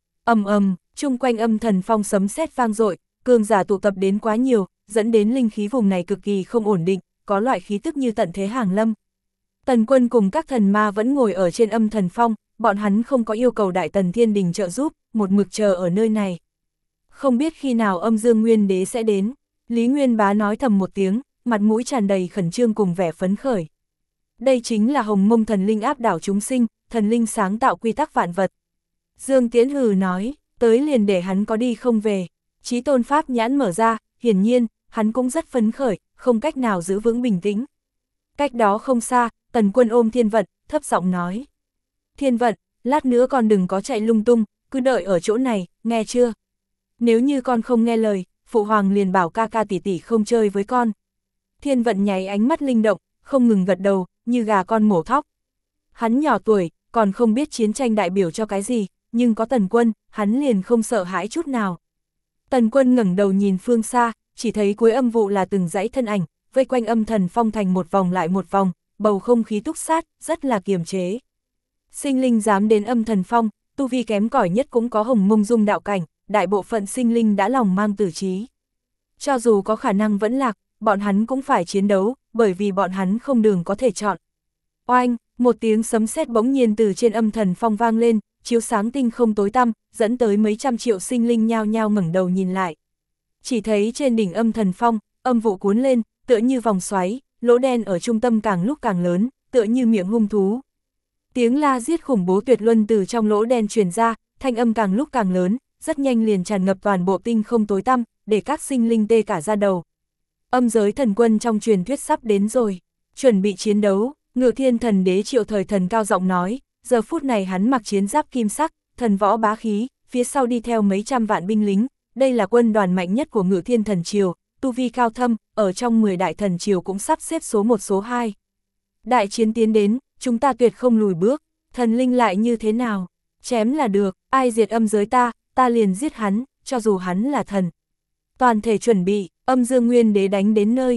Chung quanh âm thần phong sấm sét vang dội, cường giả tụ tập đến quá nhiều, dẫn đến linh khí vùng này cực kỳ không ổn định, có loại khí tức như tận thế hàng lâm. Tần Quân cùng các thần ma vẫn ngồi ở trên âm thần phong, bọn hắn không có yêu cầu Đại Tần Thiên Đình trợ giúp, một mực chờ ở nơi này. Không biết khi nào âm dương nguyên đế sẽ đến, Lý Nguyên Bá nói thầm một tiếng, mặt mũi tràn đầy khẩn trương cùng vẻ phấn khởi. Đây chính là Hồng Mông thần linh áp đảo chúng sinh, thần linh sáng tạo quy tắc vạn vật. Dương Tiễn hừ nói, tới liền để hắn có đi không về. Chí Tôn Pháp nhãn mở ra, hiển nhiên, hắn cũng rất phấn khởi, không cách nào giữ vững bình tĩnh. Cách đó không xa, Tần Quân ôm Thiên Vận, thấp giọng nói. Thiên Vận, lát nữa con đừng có chạy lung tung, cứ đợi ở chỗ này, nghe chưa? Nếu như con không nghe lời, Phụ Hoàng liền bảo ca ca tỷ tỷ không chơi với con. Thiên Vận nháy ánh mắt linh động, không ngừng gật đầu, như gà con mổ thóc. Hắn nhỏ tuổi, còn không biết chiến tranh đại biểu cho cái gì, nhưng có Tần Quân, hắn liền không sợ hãi chút nào. Tần Quân ngẩng đầu nhìn phương xa, chỉ thấy cuối âm vụ là từng dãy thân ảnh, vây quanh âm thần phong thành một vòng lại một vòng, bầu không khí túc sát, rất là kiềm chế. Sinh linh dám đến âm thần phong, tu vi kém cỏi nhất cũng có Hồng Mông dung đạo cảnh, đại bộ phận sinh linh đã lòng mang tử trí. Cho dù có khả năng vẫn lạc, bọn hắn cũng phải chiến đấu, bởi vì bọn hắn không đường có thể chọn. Oanh, một tiếng sấm sét bỗng nhiên từ trên âm thần phong vang lên, chiếu sáng tinh không tối tăm, dẫn tới mấy trăm triệu sinh linh nhao nhao ngẩng đầu nhìn lại. Chỉ thấy trên đỉnh âm thần phong, âm vụ cuốn lên, tựa như vòng xoáy, lỗ đen ở trung tâm càng lúc càng lớn, tựa như miệng hung thú. Tiếng la giết khủng bố tuyệt luân từ trong lỗ đen truyền ra, thanh âm càng lúc càng lớn, rất nhanh liền tràn ngập toàn bộ tinh không tối tăm, để các sinh linh tê cả da đầu. Âm giới thần quân trong truyền thuyết sắp đến rồi, chuẩn bị chiến đấu. Ngự Thiên Thần Đế Triệu Thời Thần cao giọng nói, giờ phút này hắn mặc chiến giáp kim sắc, thần võ bá khí, phía sau đi theo mấy trăm vạn binh lính, đây là quân đoàn mạnh nhất của Ngự Thiên Thần Triều, tu vi cao thâm, ở trong 10 đại thần triều cũng sắp xếp số 1 số 2. Đại chiến tiến đến, chúng ta tuyệt không lùi bước, thần linh lại như thế nào, chém là được, ai diệt âm giới ta liền giết hắn, cho dù hắn là thần. Toàn thể chuẩn bị, âm dương nguyên đế đánh đến nơi,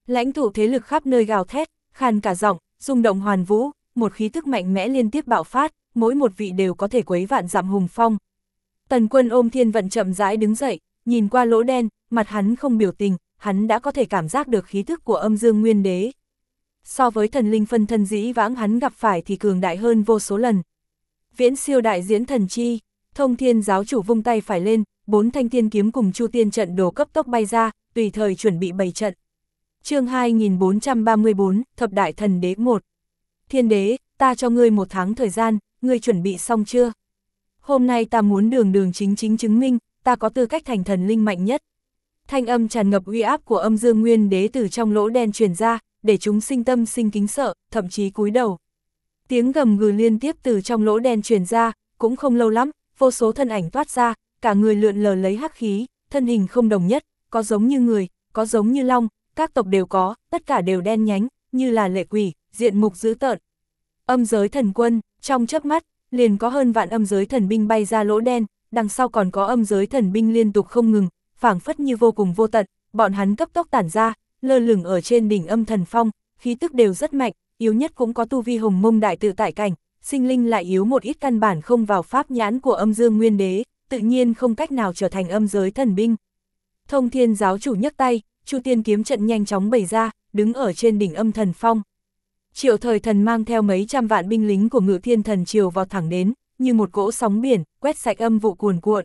Lãnh tụ thế lực khắp nơi gào thét, khan cả giọng, rung động hoàn vũ, một khí tức mạnh mẽ liên tiếp bạo phát, mỗi một vị đều có thể quấy vạn dặm hùng phong. Tần Quân ôm thiên vận chậm rãi đứng dậy, nhìn qua lỗ đen, mặt hắn không biểu tình, hắn đã có thể cảm giác được khí thức của âm dương nguyên đế. So với thần linh phân thân dĩ vãng hắn gặp phải thì cường đại hơn vô số lần. Viễn siêu đại diễn thần chi, Thông Thiên giáo chủ vung tay phải lên, 4 thanh thiên kiếm cùng Chu Tiên trận đồ cấp tốc bay ra, tùy thời chuẩn bị bày trận. Chương 2434, Thập Đại Thần Đế 1. Thiên đế, ta cho ngươi 1 tháng thời gian, ngươi chuẩn bị xong chưa? Hôm nay ta muốn đường đường chính chính chứng minh, ta có tư cách thành thần linh mạnh nhất. Thanh âm tràn ngập uy áp của âm dương nguyên đế từ trong lỗ đen truyền ra, để chúng sinh tâm sinh kính sợ, thậm chí cúi đầu. Tiếng gầm gừ liên tiếp từ trong lỗ đen truyền ra, cũng không lâu lắm, vô số thân ảnh toát ra, cả người lượn lờ lấy hắc khí, thân hình không đồng nhất, có giống như người, có giống như long, các tộc đều có, tất cả đều đen nhánh, như là lệ quỷ, diện mục dữ tợn. Âm giới thần quân, trong chớp mắt, liền có hơn vạn âm giới thần binh bay ra lỗ đen, đằng sau còn có âm giới thần binh liên tục không ngừng, phảng phất như vô cùng vô tận, bọn hắn cấp tốc tản ra, lơ lửng ở trên đỉnh âm thần phong, khí tức đều rất mạnh, yếu nhất cũng có tu vi hồng mông đại tự tại cảnh, sinh linh lại yếu một ít căn bản không vào pháp nhãn của âm dương nguyên đế, tự nhiên không cách nào trở thành âm giới thần binh. Thông Thiên giáo chủ nhấc tay, Chu Tiên kiếm trận nhanh chóng bày ra, đứng ở trên đỉnh âm thần phong. Triệu Thời Thần mang theo mấy trăm vạn binh lính của Ngự Thiên Thần Triều vào thẳng đến, như một cỗ sóng biển, quét sạch âm vụ cuồn cuộn.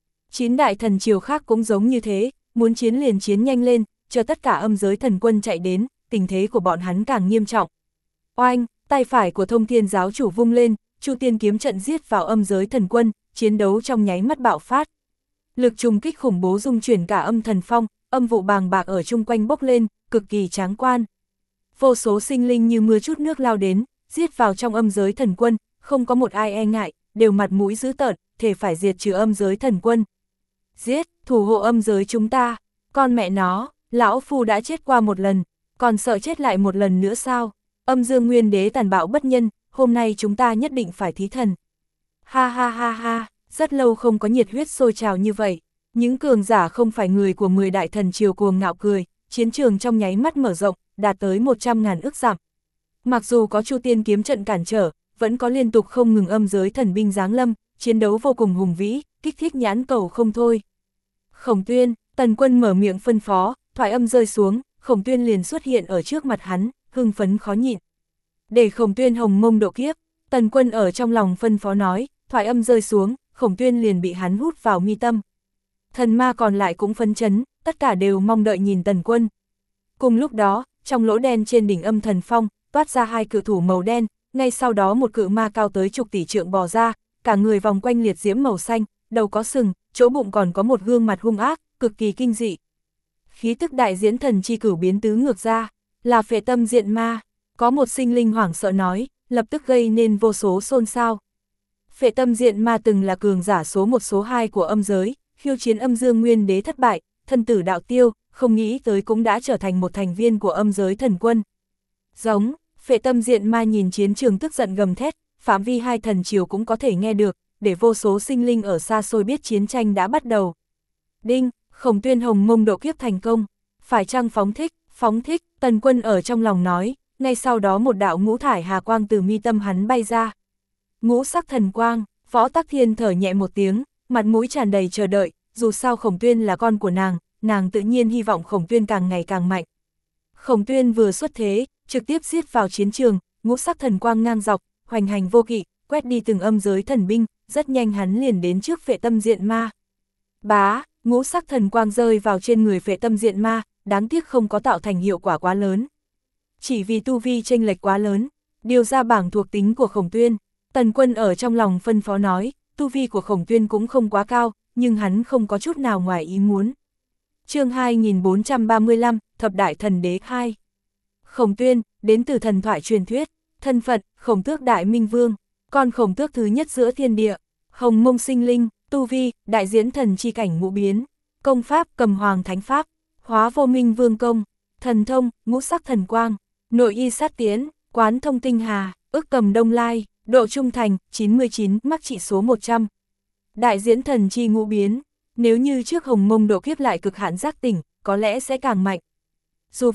9 đại thần triều khác cũng giống như thế, muốn chiến liền chiến nhanh lên, chờ tất cả âm giới thần quân chạy đến, tình thế của bọn hắn càng nghiêm trọng. Oanh, tay phải của Thông Thiên giáo chủ vung lên, Chu Tiên kiếm trận giết vào âm giới thần quân, chiến đấu trong nháy mắt bạo phát. Lực trùng kích khủng bố dung chuyển cả âm thần phong, âm vụ bàng bạc ở chung quanh bốc lên, cực kỳ tráng quan. Vô số sinh linh như mưa chút nước lao đến, giết vào trong âm giới thần quân, không có một ai e ngại, đều mặt mũi dữ tợn, thể phải diệt trừ âm giới thần quân. Giết, thủ hộ âm giới chúng ta, con mẹ nó, lão phu đã chết qua một lần, còn sợ chết lại một lần nữa sao? Âm dương nguyên đế tàn bạo bất nhân, hôm nay chúng ta nhất định phải thí thần. Ha ha ha ha, rất lâu không có nhiệt huyết sôi trào như vậy. Những cường giả không phải người của 10 đại thần triều cuồng ngạo cười, chiến trường trong nháy mắt mở rộng, đạt tới 100.000 ức dặm. Mặc dù có Chu Tiên kiếm trận cản trở, vẫn có liên tục không ngừng âm giới thần binh giáng lâm, chiến đấu vô cùng hùng vĩ, kích thích nhãn cầu không thôi. Khổng Tuyên, Tần Quân mở miệng phân phó, thoại âm rơi xuống, Khổng Tuyên liền xuất hiện ở trước mặt hắn, hưng phấn khó nhịn. Để Khổng Tuyên hồng mông độ kiếp, Tần Quân ở trong lòng phân phó nói, thoại âm rơi xuống, Khổng Tuyên liền bị hắn hút vào mi tâm. Thần ma còn lại cũng phấn chấn, tất cả đều mong đợi nhìn Tần Quân. Cùng lúc đó, trong lỗ đen trên đỉnh âm thần phong, toát ra 2 cự thủ màu đen, ngay sau đó một cự ma cao tới chục tỷ trượng bò ra, cả người vòng quanh liệt diễm màu xanh, đầu có sừng, chỗ bụng còn có một gương mặt hung ác, cực kỳ kinh dị. Khí tức đại diễn thần chi cửu biến tứ ngược ra, là Phệ Tâm Diện Ma. Có một sinh linh hoảng sợ nói, lập tức gây nên vô số xôn xao. Phệ Tâm Diện Ma từng là cường giả số 1 số 2 của âm giới, khiêu chiến âm dương nguyên đế thất bại, thân tử đạo tiêu, không nghĩ tới cũng đã trở thành một thành viên của âm giới thần quân. Giống, Phệ Tâm Diện Ma nhìn chiến trường tức giận gầm thét, phạm vi 2 thần triều cũng có thể nghe được, để vô số sinh linh ở xa xôi biết chiến tranh đã bắt đầu. Đinh, Khổng Tuyên hồng mông độ kiếp thành công, phải chăng phóng thích, Tần Quân ở trong lòng nói, ngay sau đó một đạo ngũ thải hà quang từ mi tâm hắn bay ra. Ngũ sắc thần quang, Võ Tắc Thiên thở nhẹ một tiếng, mặt mũi tràn đầy chờ đợi, dù sao Khổng Tuyên là con của nàng tự nhiên hy vọng Khổng Tuyên càng ngày càng mạnh. Khổng Tuyên vừa xuất thế, trực tiếp giết vào chiến trường, ngũ sắc thần quang ngang dọc, hoành hành vô kỵ, quét đi từng âm giới thần binh, rất nhanh hắn liền đến trước Phệ Tâm Diện Ma. Bá, ngũ sắc thần quang rơi vào trên người Phệ Tâm Diện Ma, đáng tiếc không có tạo thành hiệu quả quá lớn. Chỉ vì tu vi chênh lệch quá lớn, điều ra bảng thuộc tính của Khổng Tuyên, Tần Quân ở trong lòng phân phó nói, tu vi của Khổng Tuyên cũng không quá cao, nhưng hắn không có chút nào ngoài ý muốn. Chương 2435, Thập Đại Thần Đế 2. Khổng Tuyên, đến từ thần thoại truyền thuyết, thân phận, Khổng Tước Đại Minh Vương, con Khổng Tước thứ nhất giữa thiên địa, hồng mông sinh linh, tu vi, đại diễn thần chi cảnh ngũ biến, công pháp, Cầm Hoàng Thánh Pháp, Hóa Vô Minh Vương Công, thần thông, ngũ sắc thần quang, nội y sát tiến, quán thông tinh hà, ức cầm đông lai, độ trung thành, 99, mắc trị số 100. Đại diễn thần chi ngũ biến, nếu như trước hồng mông độ kiếp lại cực hạn giác tỉnh, có lẽ sẽ càng mạnh. Dù vậy,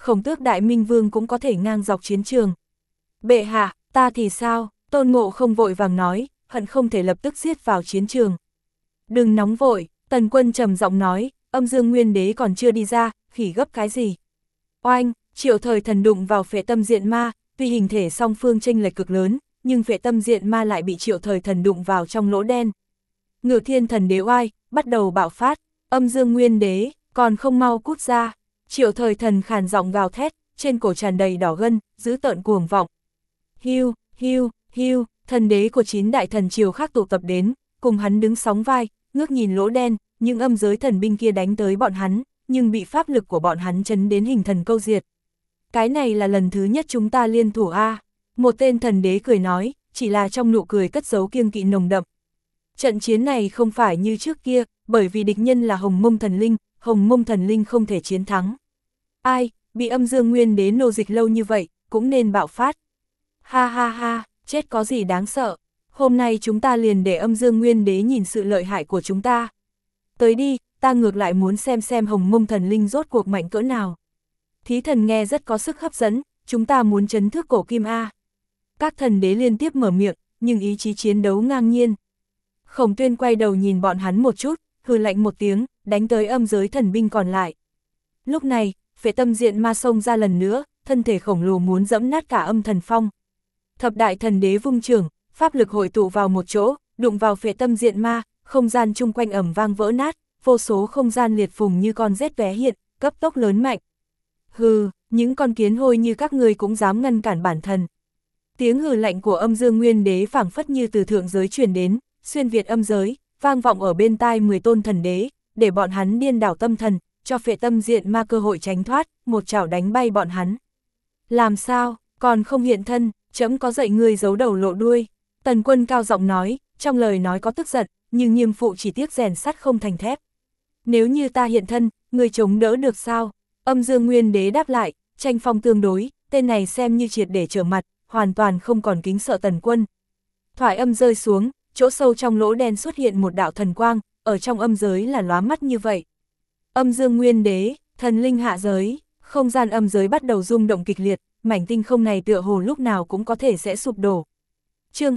Khổng Tước Đại Minh Vương cũng có thể ngang dọc chiến trường. Bệ hạ, ta thì sao? Tôn Ngộ Không vội vàng nói, hận không thể lập tức giết vào chiến trường. Đừng nóng vội, Tần Quân trầm giọng nói, Âm Dương Nguyên Đế còn chưa đi ra, khỉ gấp cái gì? Oanh, Triệu Thời Thần đụng vào Phệ Tâm Diện Ma, tuy hình thể song phương chênh lệch cực lớn, nhưng Phệ Tâm Diện Ma lại bị Triệu Thời Thần đụng vào trong lỗ đen. Ngự Thiên Thần Đế oai, bắt đầu bạo phát, Âm Dương Nguyên Đế, còn không mau cút ra. Triệu Thời Thần khàn giọng gào thét, trên cổ tràn đầy đỏ gân, dữ tợn cuồng vọng. Hiu, hiu, hiu, thần đế của 9 đại thần triều khác tụ tập đến, cùng hắn đứng sóng vai, ngước nhìn lỗ đen, những âm giới thần binh kia đánh tới bọn hắn, nhưng bị pháp lực của bọn hắn chấn đến hình thần câu diệt. Cái này là lần thứ nhất chúng ta liên thủ a. Một tên thần đế cười nói, chỉ là trong nụ cười cất giấu kiêng kỵ nồng đậm. Trận chiến này không phải như trước kia, bởi vì địch nhân là Hồng Mông Thần Linh, Hồng Mông Thần Linh không thể chiến thắng. Ai, bị Âm Dương Nguyên Đế nô dịch lâu như vậy, cũng nên bạo phát. Ha ha ha, chết có gì đáng sợ. Hôm nay chúng ta liền để Âm Dương Nguyên Đế nhìn sự lợi hại của chúng ta. Tới đi, ta ngược lại muốn xem Hồng Mông Thần Linh rốt cuộc mạnh cỡ nào. Thí thần nghe rất có sức hấp dẫn, chúng ta muốn trấn thước cổ kim A. Các thần đế liên tiếp mở miệng, nhưng ý chí chiến đấu ngang nhiên. Khổng Tuyên quay đầu nhìn bọn hắn một chút, hừ lạnh một tiếng, đánh tới âm giới thần binh còn lại. Lúc này, Phệ Tâm Diện Ma xông ra lần nữa, thân thể khổng lồ muốn dẫm nát cả âm thần phong. Thập đại thần đế vung trường, pháp lực hội tụ vào một chỗ, đụng vào Phệ Tâm Diện Ma, không gian chung quanh ầm vang vỡ nát, vô số không gian liệt phùng như con rết vé hiện, cấp tốc lớn mạnh. Hừ, những con kiến hôi như các ngươi cũng dám ngăn cản bản thần. Tiếng hừ lạnh của Âm Dương Nguyên Đế phảng phất như từ thượng giới truyền đến, xuyên việt âm giới, vang vọng ở bên tai 10 tôn thần đế, để bọn hắn điên đảo tâm thần, cho Phệ Tâm Diện Ma cơ hội tránh thoát, một chảo đánh bay bọn hắn. Làm sao, còn không hiện thân, chấm có dạy ngươi giấu đầu lộ đuôi. Tần Quân cao giọng nói, trong lời nói có tức giận, nhưng Nghiêm Phụ chỉ tiếc rèn sắt không thành thép. Nếu như ta hiện thân, ngươi chống đỡ được sao? Âm Dương Nguyên Đế đáp lại, tranh phong tương đối, tên này xem như triệt để trở mặt, hoàn toàn không còn kính sợ Tần Quân. Thoại âm rơi xuống, chỗ sâu trong lỗ đen xuất hiện một đạo thần quang, ở trong âm giới là lóa mắt như vậy. Âm Dương Nguyên Đế, thần linh hạ giới, không gian âm giới bắt đầu rung động kịch liệt, mảnh tinh không này tựa hồ lúc nào cũng có thể sẽ sụp đổ. Chương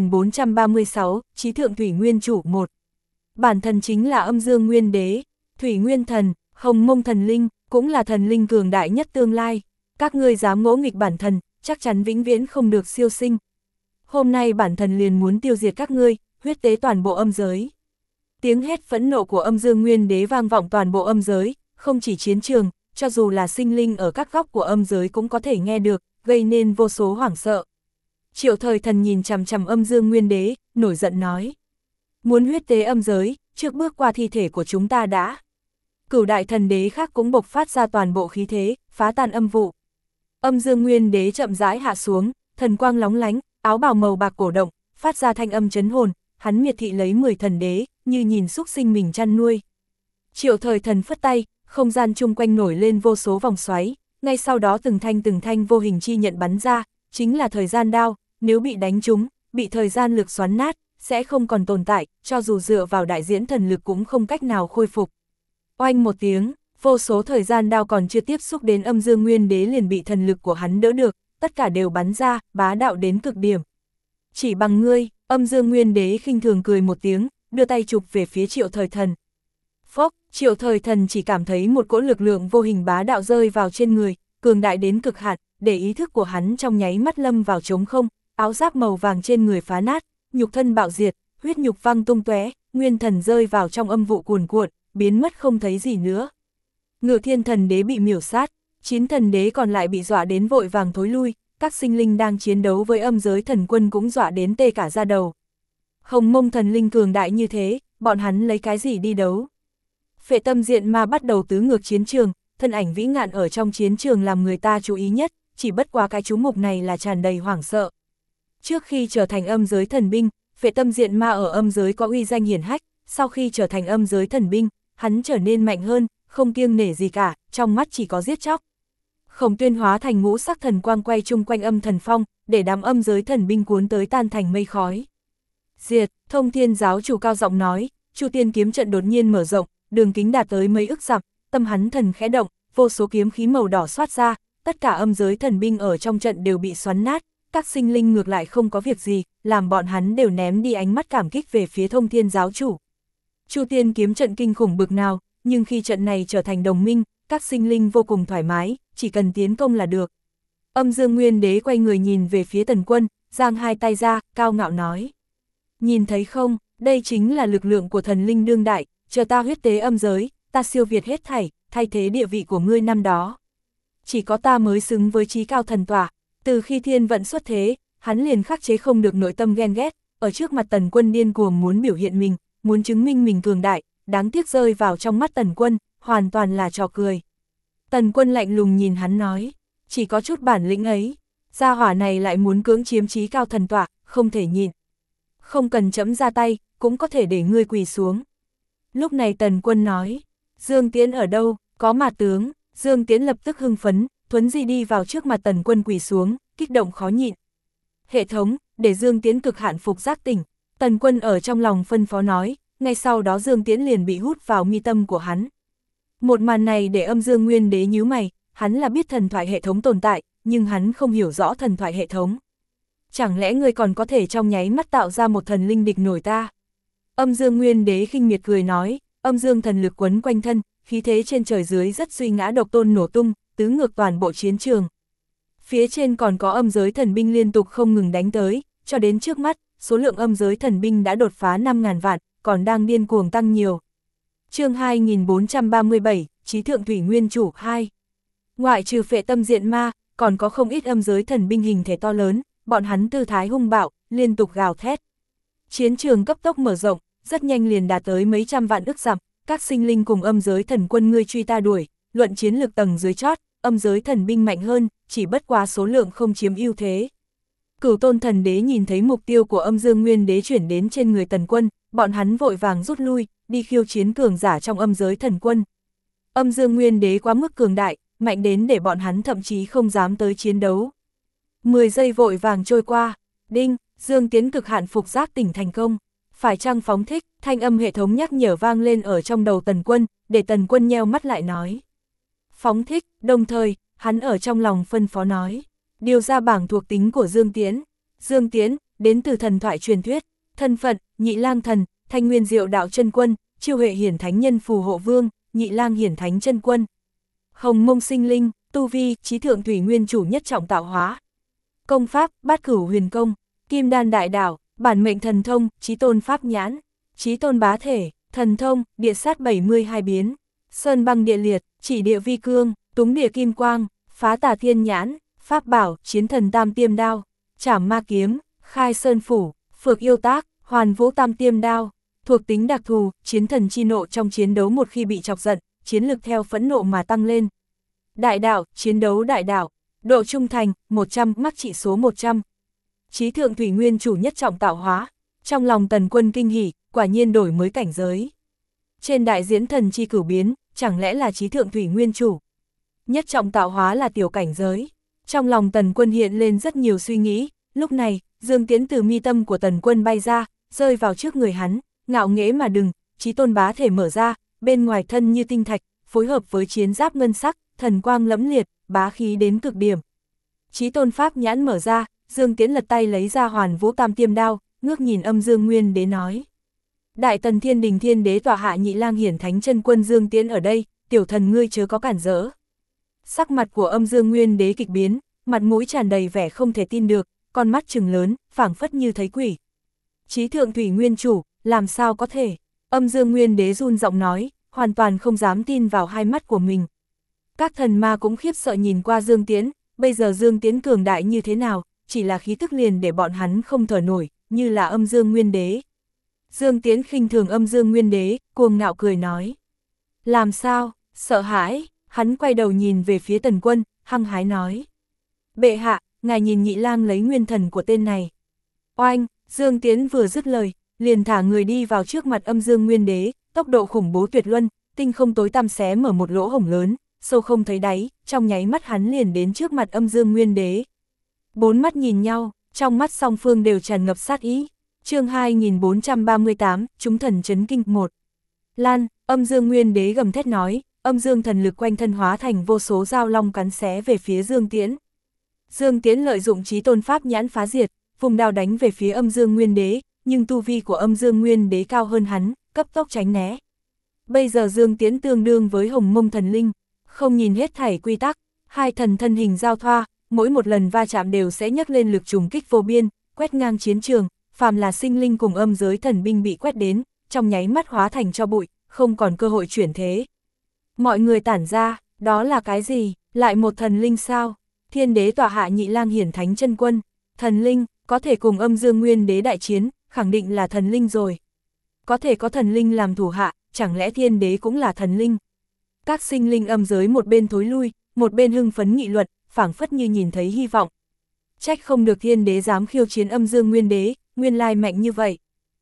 2436, Chí Thượng Thủy Nguyên Chủ 1. Bản thần chính là Âm Dương Nguyên Đế, Thủy Nguyên Thần, Hồng Mông Thần Linh, cũng là thần linh cường đại nhất tương lai. Các ngươi dám ngỗ nghịch bản thần, chắc chắn vĩnh viễn không được siêu sinh. Hôm nay bản thần liền muốn tiêu diệt các ngươi, huyết tế toàn bộ âm giới. Tiếng hét phẫn nộ của Âm Dương Nguyên Đế vang vọng toàn bộ âm giới, không chỉ chiến trường, cho dù là sinh linh ở các góc của âm giới cũng có thể nghe được, gây nên vô số hoảng sợ. Triệu Thời Thần nhìn chằm chằm Âm Dương Nguyên Đế, nổi giận nói. Muốn huyết tế âm giới, trước bước qua thi thể của chúng ta đã. Cửu đại thần đế khác cũng bộc phát ra toàn bộ khí thế, phá tan âm vụ. Âm Dương Nguyên Đế chậm rãi hạ xuống, thần quang lóng lánh, áo bào màu bạc cổ động, phát ra thanh âm chấn hồn, hắn miệt thị lấy 10 thần đế, như nhìn xúc sinh mình chăn nuôi. Triệu Thời Thần phất tay, không gian chung quanh nổi lên vô số vòng xoáy, ngay sau đó từng thanh vô hình chi nhận bắn ra, chính là thời gian đao, nếu bị đánh trúng, bị thời gian lực xoắn nát, sẽ không còn tồn tại, cho dù dựa vào đại diễn thần lực cũng không cách nào khôi phục. Oanh một tiếng, vô số thời gian đao còn chưa tiếp xúc đến Âm Dương Nguyên Đế liền bị thần lực của hắn đỡ được, tất cả đều bắn ra, bá đạo đến cực điểm. Chỉ bằng ngươi, Âm Dương Nguyên Đế khinh thường cười một tiếng, đưa tay chụp về phía Triệu Thời Thần. Phốc, Triệu Thời Thần chỉ cảm thấy một cỗ lực lượng vô hình bá đạo rơi vào trên người, cường đại đến cực hạn, để ý thức của hắn trong nháy mắt lâm vào trống không, áo giáp màu vàng trên người phá nát, nhục thân bạo diệt, huyết nhục văng tung tóe, nguyên thần rơi vào trong âm vụ cuồn cuộn, biến mất không thấy gì nữa. Ngự Thiên Thần Đế bị miểu sát, 9 thần đế còn lại bị dọa đến vội vàng thối lui, các sinh linh đang chiến đấu với âm giới thần quân cũng dọa đến tê cả da đầu. Hồng Mông Thần Linh cường đại như thế, bọn hắn lấy cái gì đi đấu? Phệ Tâm Diện Ma bắt đầu tứ ngược chiến trường, thân ảnh vĩ ngạn ở trong chiến trường làm người ta chú ý nhất, chỉ bất quá cái chú mục này là tràn đầy hoảng sợ. Trước khi trở thành âm giới thần binh, Phệ Tâm Diện Ma ở âm giới có uy danh hiển hách, sau khi trở thành âm giới thần binh, hắn trở nên mạnh hơn, không kiêng nể gì cả, trong mắt chỉ có giết chóc. Khổng Tuyên hóa thành ngũ sắc thần quang quay chung quanh âm thần phong, để đám âm giới thần binh cuốn tới tan thành mây khói. Diệt, Thông Thiên giáo chủ cao giọng nói, Chu Tiên kiếm trận đột nhiên mở rộng, đường kính đạt tới mấy ức dặm, tâm hắn thần khẽ động, vô số kiếm khí màu đỏ xoát ra, tất cả âm giới thần binh ở trong trận đều bị xoắn nát, các sinh linh ngược lại không có việc gì, làm bọn hắn đều ném đi ánh mắt cảm kích về phía Thông Thiên giáo chủ. Chu Tiên kiếm trận kinh khủng bực nào, nhưng khi trận này trở thành đồng minh, các sinh linh vô cùng thoải mái, chỉ cần tiến công là được. Âm Dương Nguyên Đế quay người nhìn về phía Tần Quân, giang hai tay ra, cao ngạo nói. Nhìn thấy không, đây chính là lực lượng của thần linh đương đại, chờ ta huyết tế âm giới, ta siêu việt hết thảy, thay thế địa vị của ngươi năm đó. Chỉ có ta mới xứng với chí cao thần tỏa, từ khi thiên vận xuất thế, hắn liền khắc chế không được nội tâm ghen ghét, ở trước mặt Tần Quân điên cuồng muốn biểu hiện mình, muốn chứng minh mình cường đại, đáng tiếc rơi vào trong mắt Tần Quân, hoàn toàn là trò cười. Tần Quân lạnh lùng nhìn hắn nói, chỉ có chút bản lĩnh ấy, gia hỏa này lại muốn cưỡng chiếm chí cao thần tọa, không thể nhịn. Không cần chẫm ra tay, cũng có thể để ngươi quỳ xuống. Lúc này Tần Quân nói, Dương Tiễn ở đâu, có mà tướng, Dương Tiễn lập tức hưng phấn, thuấn di đi vào trước mặt Tần Quân quỳ xuống, kích động khó nhịn. Hệ thống, để Dương Tiễn cực hạn phục giác tỉnh, Tần Quân ở trong lòng phân phó nói, ngay sau đó Dương Tiễn liền bị hút vào mi tâm của hắn. Một màn này để Âm Dương Nguyên Đế nhíu mày, hắn là biết thần thoại hệ thống tồn tại, nhưng hắn không hiểu rõ thần thoại hệ thống. Chẳng lẽ ngươi còn có thể trong nháy mắt tạo ra một thần linh địch nổi ta? Âm Dương Nguyên Đế khinh miệt cười nói, âm dương thần lực quấn quanh thân, khí thế trên trời dưới rất suy ngã độc tôn nổ tung, tứ ngược toàn bộ chiến trường. Phía trên còn có âm giới thần binh liên tục không ngừng đánh tới, cho đến trước mắt, số lượng âm giới thần binh đã đột phá 5.000 vạn, còn đang điên cuồng tăng nhiều. Chương 2437, Chí Thượng Thủy Nguyên Chủ 2. Ngoại trừ Phệ Tâm Diện Ma, còn có không ít âm giới thần binh hình thể to lớn, bọn hắn tư thái hung bạo, liên tục gào thét. Chiến trường cấp tốc mở rộng, rất nhanh liền đạt tới mấy trăm vạn ức dặm, các sinh linh cùng âm giới thần quân ngươi truy ta đuổi, luận chiến lược tầng dưới chót, âm giới thần binh mạnh hơn, chỉ bất quá số lượng không chiếm ưu thế. Cửu Tôn Thần Đế nhìn thấy mục tiêu của Âm Dương Nguyên Đế chuyển đến trên người Tần Quân, bọn hắn vội vàng rút lui, đi khiêu chiến cường giả trong âm giới thần quân. Âm Dương Nguyên Đế quá mức cường đại, mạnh đến để bọn hắn thậm chí không dám tới chiến đấu. 10 giây vội vàng trôi qua, đinh, Dương Tiễn cực hạn phục giác tỉnh thành công. Phải chăng phóng thích, thanh âm hệ thống nhắc nhở vang lên ở trong đầu Tần Quân, để Tần Quân nheo mắt lại nói. Phóng thích, đồng thời, hắn ở trong lòng phân phó nói. Điều ra bảng thuộc tính của Dương Tiễn. Dương Tiễn, đến từ thần thoại truyền thuyết, thân phận, Nhị Lang Thần, Thanh Nguyên Diệu Đạo Chân Quân, Chiêu Hệ Hiển Thánh Nhân Phù Hộ Vương, Nhị Lang Hiển Thánh Chân Quân. Hồng Mông Sinh Linh, tu vi, Chí Thượng Thủy Nguyên Chủ nhất trọng tạo hóa. Công pháp, Bát Cửu Huyền Công, Kim Đan Đại Đạo, bản mệnh thần thông, Chí Tôn Pháp Nhãn, Chí Tôn Bá Thể, thần thông, Địa Sát 72 biến, Sơn Băng Địa Liệt, Chỉ Địa Vi Cương, Túng Địa Kim Quang, Phá Tà Thiên Nhãn, Pháp Bảo, Chiến Thần Tam Tiêm Đao, Trảm Ma Kiếm, Khai Sơn Phủ, Phược Yêu Tác, Hoàn Vũ Tam Tiêm Đao. Thuộc tính đặc thù, chiến thần chi nộ trong chiến đấu một khi bị chọc giận, chiến lực theo phẫn nộ mà tăng lên. Đại đạo, chiến đấu đại đạo, độ trung thành, 100, mắc trị số 100. Chí Thượng Thủy Nguyên Chủ nhất trọng tạo hóa, trong lòng Tần Quân kinh hỉ, quả nhiên đổi mới cảnh giới. Trên đại diễn thần chi cửu biến, chẳng lẽ là Chí Thượng Thủy Nguyên Chủ? Nhất trọng tạo hóa là tiểu cảnh giới. Trong lòng Tần Quân hiện lên rất nhiều suy nghĩ, lúc này, Dương Tiễn từ mi tâm của Tần Quân bay ra, rơi vào trước người hắn, ngạo nghễ mà đừng, Chí Tôn Bá Thể mở ra, bên ngoài thân như tinh thạch, phối hợp với chiến giáp ngân sắc, thần quang lẫm liệt, bá khí đến cực điểm. Chí Tôn Pháp Nhãn mở ra, Dương Tiễn lật tay lấy ra Hoàn Vũ Tam Tiêm Đao, ngước nhìn Âm Dương Nguyên Đế nói. Đại Tần Thiên Đình Thiên Đế tọa hạ Nhị Lang Hiển Thánh Chân Quân Dương Tiễn ở đây, tiểu thần ngươi chớ có cản rỡ. Sắc mặt của Âm Dương Nguyên Đế kịch biến, mặt mũi tràn đầy vẻ không thể tin được, con mắt trừng lớn, phảng phất như thấy quỷ. Chí Thượng Thủy Nguyên Chủ, làm sao có thể? Âm Dương Nguyên Đế run giọng nói, hoàn toàn không dám tin vào hai mắt của mình. Các thần ma cũng khiếp sợ nhìn qua Dương Tiễn, bây giờ Dương Tiễn cường đại như thế nào, chỉ là khí tức liền để bọn hắn không thở nổi, như là Âm Dương Nguyên Đế. Dương Tiễn khinh thường Âm Dương Nguyên Đế, cuồng ngạo cười nói. Làm sao, sợ hãi, hắn quay đầu nhìn về phía Tần Quân, hăng hái nói. Bệ hạ, ngài nhìn Nhị Lang lấy nguyên thần của tên này. Oanh, Dương Tiễn vừa dứt lời, liền thả người đi vào trước mặt Âm Dương Nguyên Đế, tốc độ khủng bố tuyệt luân, tinh không tối tăm xé mở một lỗ hổng lớn, sâu không thấy đáy, trong nháy mắt hắn liền đến trước mặt Âm Dương Nguyên Đế. Bốn mắt nhìn nhau, trong mắt song phương đều tràn ngập sát ý. Chương 2438, chúng thần chấn kinh 1. Lan, Âm Dương Nguyên Đế gầm thét nói, âm dương thần lực quanh thân hóa thành vô số dao long cắn xé về phía Dương Tiễn. Dương Tiễn lợi dụng chí tôn pháp nhãn phá diệt, vùng đao đánh về phía âm dương nguyên đế, nhưng tu vi của âm dương nguyên đế cao hơn hắn, cấp tốc tránh né. Bây giờ Dương Tiễn tương đương với hồng mông thần linh, không nhìn hết thảy quy tắc, hai thần thân hình giao thoa, mỗi một lần va chạm đều sẽ nhấc lên lực trùng kích vô biên, quét ngang chiến trường, phàm là sinh linh cùng âm giới thần binh bị quét đến, trong nháy mắt hóa thành tro bụi, không còn cơ hội chuyển thế. Mọi người tản ra, đó là cái gì, lại một thần linh sao? Thiên đế tọa hạ Nhị Lang hiển thánh chân quân, thần linh, có thể cùng âm dương nguyên đế đại chiến, khẳng định là thần linh rồi. Có thể có thần linh làm thủ hạ, chẳng lẽ thiên đế cũng là thần linh? Các sinh linh âm giới một bên thối lui, một bên hưng phấn nghị luận, phảng phất như nhìn thấy hy vọng. Trách không được thiên đế dám khiêu chiến âm dương nguyên đế, nguyên lai mạnh như vậy.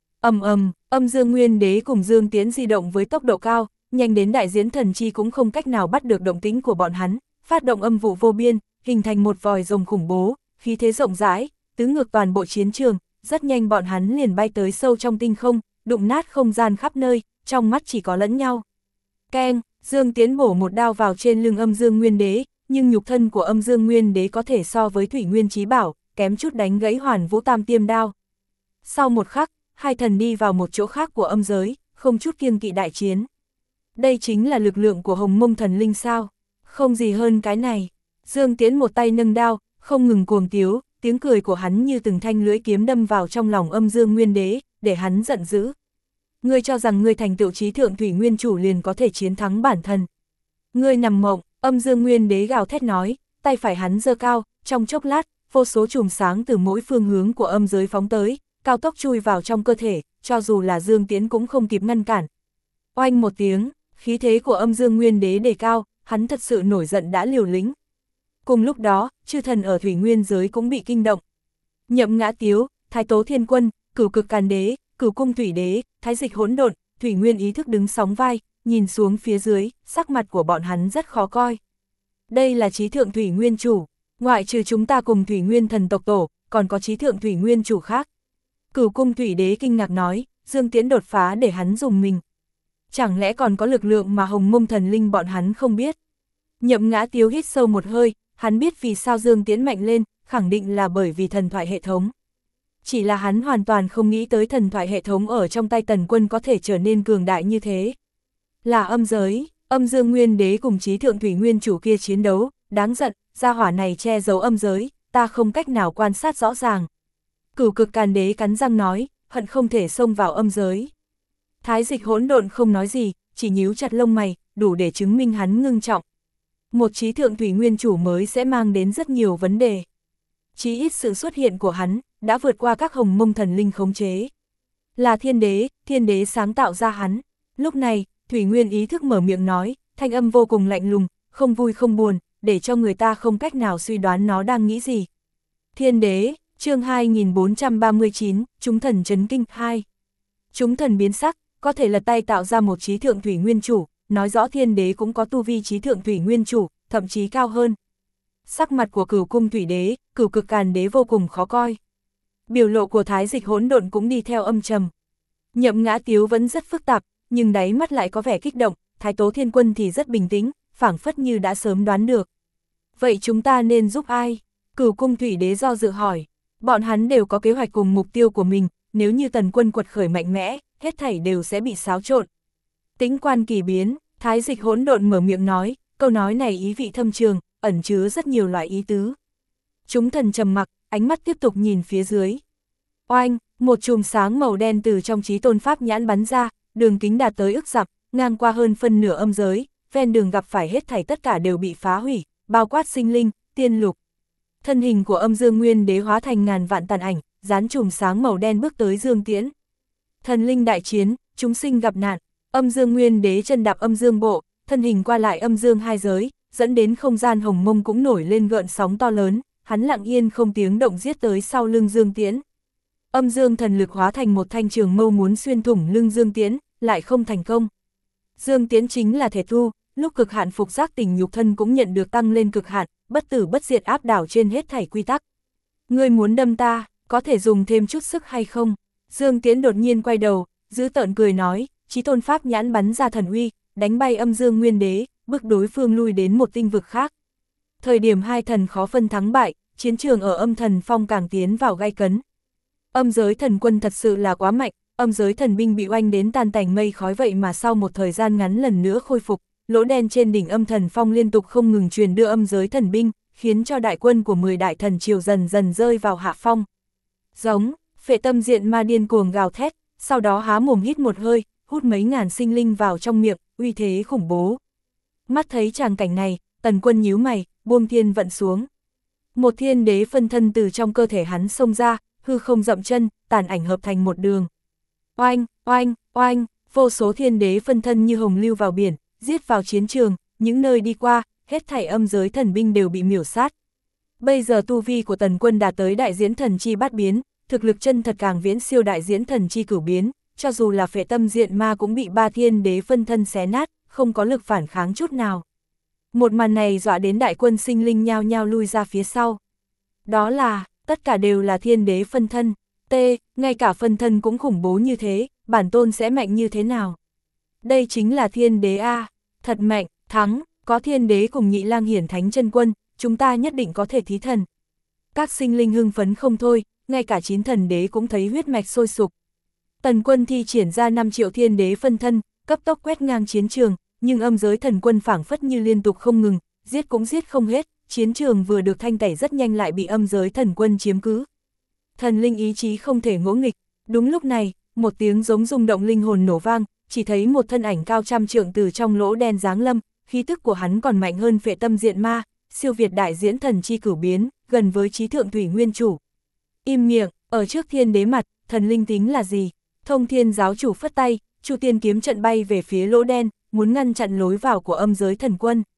Âm dương nguyên đế cùng Dương Tiễn di động với tốc độ cao, nhanh đến đại diễn thần chi cũng không cách nào bắt được động tĩnh của bọn hắn, phát động âm vụ vô biên, hình thành một vòi rồng khủng bố, khí thế rộng rãi, tứ ngược toàn bộ chiến trường, rất nhanh bọn hắn liền bay tới sâu trong tinh không, đụng nát không gian khắp nơi, trong mắt chỉ có lẫn nhau. Keng, Dương Tiễn bổ một đao vào trên lưng âm dương nguyên đế, nhưng nhục thân của âm dương nguyên đế có thể so với thủy nguyên chí bảo, kém chút đánh gãy Hoàn Vũ Tam Tiêm đao. Sau một khắc, hai thần đi vào một chỗ khác của âm giới, không chút kiêng kỵ đại chiến. Đây chính là lực lượng của hồng mông thần linh sao? Không gì hơn cái này. Dương Tiễn một tay nâng đao, không ngừng cuồng tiếu, tiếng cười của hắn như từng thanh lưỡi kiếm đâm vào trong lòng âm dương nguyên đế, để hắn giận dữ. Ngươi cho rằng ngươi thành tựu chí thượng thủy nguyên chủ liền có thể chiến thắng bản thân. Ngươi nằm mộng, âm dương nguyên đế gào thét nói, tay phải hắn giơ cao, trong chốc lát, vô số chùm sáng từ mỗi phương hướng của âm giới phóng tới, cao tốc chui vào trong cơ thể, cho dù là Dương Tiễn cũng không kịp ngăn cản. Oanh một tiếng, khí thế của âm dương nguyên đế đề cao, hắn thật sự nổi giận đã liều lĩnh. Cùng lúc đó, chư thần ở thủy nguyên giới cũng bị kinh động. Nhậm Ngã Tiếu, Thái Tố Thiên Quân, Cửu Cực Càn Đế, Cửu Cung Thủy Đế, Thái Dịch Hỗn Độn, Thủy Nguyên ý thức đứng sóng vai, nhìn xuống phía dưới, sắc mặt của bọn hắn rất khó coi. Đây là chí thượng thủy nguyên chủ, ngoại trừ chúng ta cùng thủy nguyên thần tộc tổ, còn có chí thượng thủy nguyên chủ khác. Cửu Cung Thủy Đế kinh ngạc nói, Dương Tiễn đột phá để hắn dùng mình. Chẳng lẽ còn có lực lượng mà hồng mông thần linh bọn hắn không biết? Nhậm Ngã Tiếu hít sâu một hơi, hắn biết vì sao Dương Tiễn mạnh lên, khẳng định là bởi vì thần thoại hệ thống. Chỉ là hắn hoàn toàn không nghĩ tới thần thoại hệ thống ở trong tay Tần Quân có thể trở nên cường đại như thế. Là âm giới, âm dương nguyên đế cùng chí thượng thủy nguyên chủ kia chiến đấu, đáng giận, gia hỏa này che giấu âm giới, ta không cách nào quan sát rõ ràng. Cửu Cực Càn Đế cắn răng nói, hận không thể xông vào âm giới. Thái Dịch Hỗn Độn không nói gì, chỉ nhíu chặt lông mày, đủ để chứng minh hắn ngưng trọng. Một chí thượng thủy nguyên chủ mới sẽ mang đến rất nhiều vấn đề. Chí ít sự xuất hiện của hắn, đã vượt qua các hồng mông thần linh khống chế. Là thiên đế sáng tạo ra hắn. Lúc này, Thủy Nguyên ý thức mở miệng nói, thanh âm vô cùng lạnh lùng, không vui không buồn, để cho người ta không cách nào suy đoán nó đang nghĩ gì. Thiên đế, chương 2439, chúng thần chấn kinh 2. Chúng thần biến sắc, có thể lật tay tạo ra một chí thượng thủy nguyên chủ, nói rõ thiên đế cũng có tu vi chí thượng thủy nguyên chủ, thậm chí cao hơn. Sắc mặt của Cửu Cung Thủy Đế, Cửu Cực Càn Đế vô cùng khó coi. Biểu lộ của Thái Dịch Hỗn Độn cũng đi theo âm trầm. Nhậm Ngã Tiếu vẫn rất phức tạp, nhưng đáy mắt lại có vẻ kích động, Thái Tố Thiên Quân thì rất bình tĩnh, phảng phất như đã sớm đoán được. Vậy chúng ta nên giúp ai? Cửu Cung Thủy Đế do dự hỏi. Bọn hắn đều có kế hoạch cùng mục tiêu của mình, nếu như Tần Quân quật khởi mạnh mẽ, hết thảy đều sẽ bị xáo trộn. Tính quan kỳ biến, Thái Dịch Hỗn Độn mở miệng nói, câu nói này ý vị thâm trường, ẩn chứa rất nhiều loại ý tứ. Chúng thần trầm mặc, ánh mắt tiếp tục nhìn phía dưới. Oanh, một chùm sáng màu đen từ trong chí tôn pháp nhãn bắn ra, đường kính đạt tới ức dặm, ngang qua hơn phân nửa âm giới, ven đường gặp phải hết thảy tất cả đều bị phá hủy, bao quát sinh linh, tiên lục. Thân hình của âm dương nguyên đế hóa thành ngàn vạn tàn ảnh, dán chùm sáng màu đen bước tới Dương Tiễn. Thần linh đại chiến, chúng sinh gặp nạn, âm dương nguyên đế chân đạp âm dương bộ, thân hình qua lại âm dương hai giới, dẫn đến không gian hồng mông cũng nổi lên gợn sóng to lớn, hắn lặng yên không tiếng động giết tới sau lưng Dương Tiễn. Âm dương thần lực hóa thành một thanh trường mâu muốn xuyên thủng lưng Dương Tiễn, lại không thành công. Dương Tiễn chính là thể tu, lúc cực hạn phục giác tỉnh nhục thân cũng nhận được tăng lên cực hạn, bất tử bất diệt áp đảo trên hết thảy quy tắc. Ngươi muốn đâm ta, có thể dùng thêm chút sức hay không? Dương Tiễn đột nhiên quay đầu, giữ tợn cười nói, chí tôn pháp nhãn bắn ra thần uy, đánh bay âm dương nguyên đế, bước đối phương lui đến một tinh vực khác. Thời điểm hai thần khó phân thắng bại, chiến trường ở âm thần phong càng tiến vào gay cấn. Âm giới thần quân thật sự là quá mạnh, âm giới thần binh bị oanh đến tan tành mây khói, vậy mà sau một thời gian ngắn lần nữa khôi phục, lỗ đen trên đỉnh âm thần phong liên tục không ngừng truyền đưa âm giới thần binh, khiến cho đại quân của 10 đại thần triều dần dần rơi vào hạ phong. Giống, Phệ Tâm Diện Ma điên cuồng gào thét, sau đó há mồm hít một hơi, hút mấy ngàn sinh linh vào trong miệng, uy thế khủng bố. Mắt thấy tràng cảnh này, Tần Quân nhíu mày, buông thiên vận xuống. Một thiên đế phân thân từ trong cơ thể hắn xông ra, hư không dậm chân, tàn ảnh hợp thành một đường. Oanh, oanh, oanh, vô số thiên đế phân thân như hồng lưu vào biển, giết vào chiến trường, những nơi đi qua, hết thảy âm giới thần binh đều bị miểu sát. Bây giờ tu vi của Tần Quân đạt tới đại diễn thần chi bát biến, thực lực chân thật càng viễn siêu đại diễn thần chi cửu biến, cho dù là Phệ Tâm Diện Ma cũng bị 3 thiên đế phân thân xé nát, không có lực phản kháng chút nào. Một màn này dọa đến đại quân sinh linh nhao nhao lui ra phía sau. Đó là, tất cả đều là thiên đế phân thân. Ngay cả phân thân cũng khủng bố như thế, bản tôn sẽ mạnh như thế nào? Đây chính là thiên đế A, thật mạnh, thắng, có thiên đế cùng Nhị Lang hiển thánh chân quân, chúng ta nhất định có thể thí thần. Các sinh linh hưng phấn không thôi, ngay cả 9 thần đế cũng thấy huyết mạch sôi sục. Tần Quân thi triển ra 5 triệu thiên đế phân thân, cấp tốc quét ngang chiến trường, nhưng âm giới thần quân phảng phất như liên tục không ngừng, giết cũng giết không hết, chiến trường vừa được thanh tẩy rất nhanh lại bị âm giới thần quân chiếm cứ. Thần linh ý chí không thể ngỗ nghịch, đúng lúc này, một tiếng giống rung động linh hồn nổ vang, chỉ thấy một thân ảnh cao trăm trượng từ trong lỗ đen giáng lâm, khí tức của hắn còn mạnh hơn Phệ Tâm Diện Ma, siêu việt đại diễn thần chi cửu biến, gần với chí thượng thủy nguyên chủ. Im miệng, ở trước thiên đế mặt, thần linh tính là gì? Thông Thiên giáo chủ phất tay, Chu Tiên kiếm trận bay về phía lỗ đen, muốn ngăn chặn lối vào của âm giới thần quân.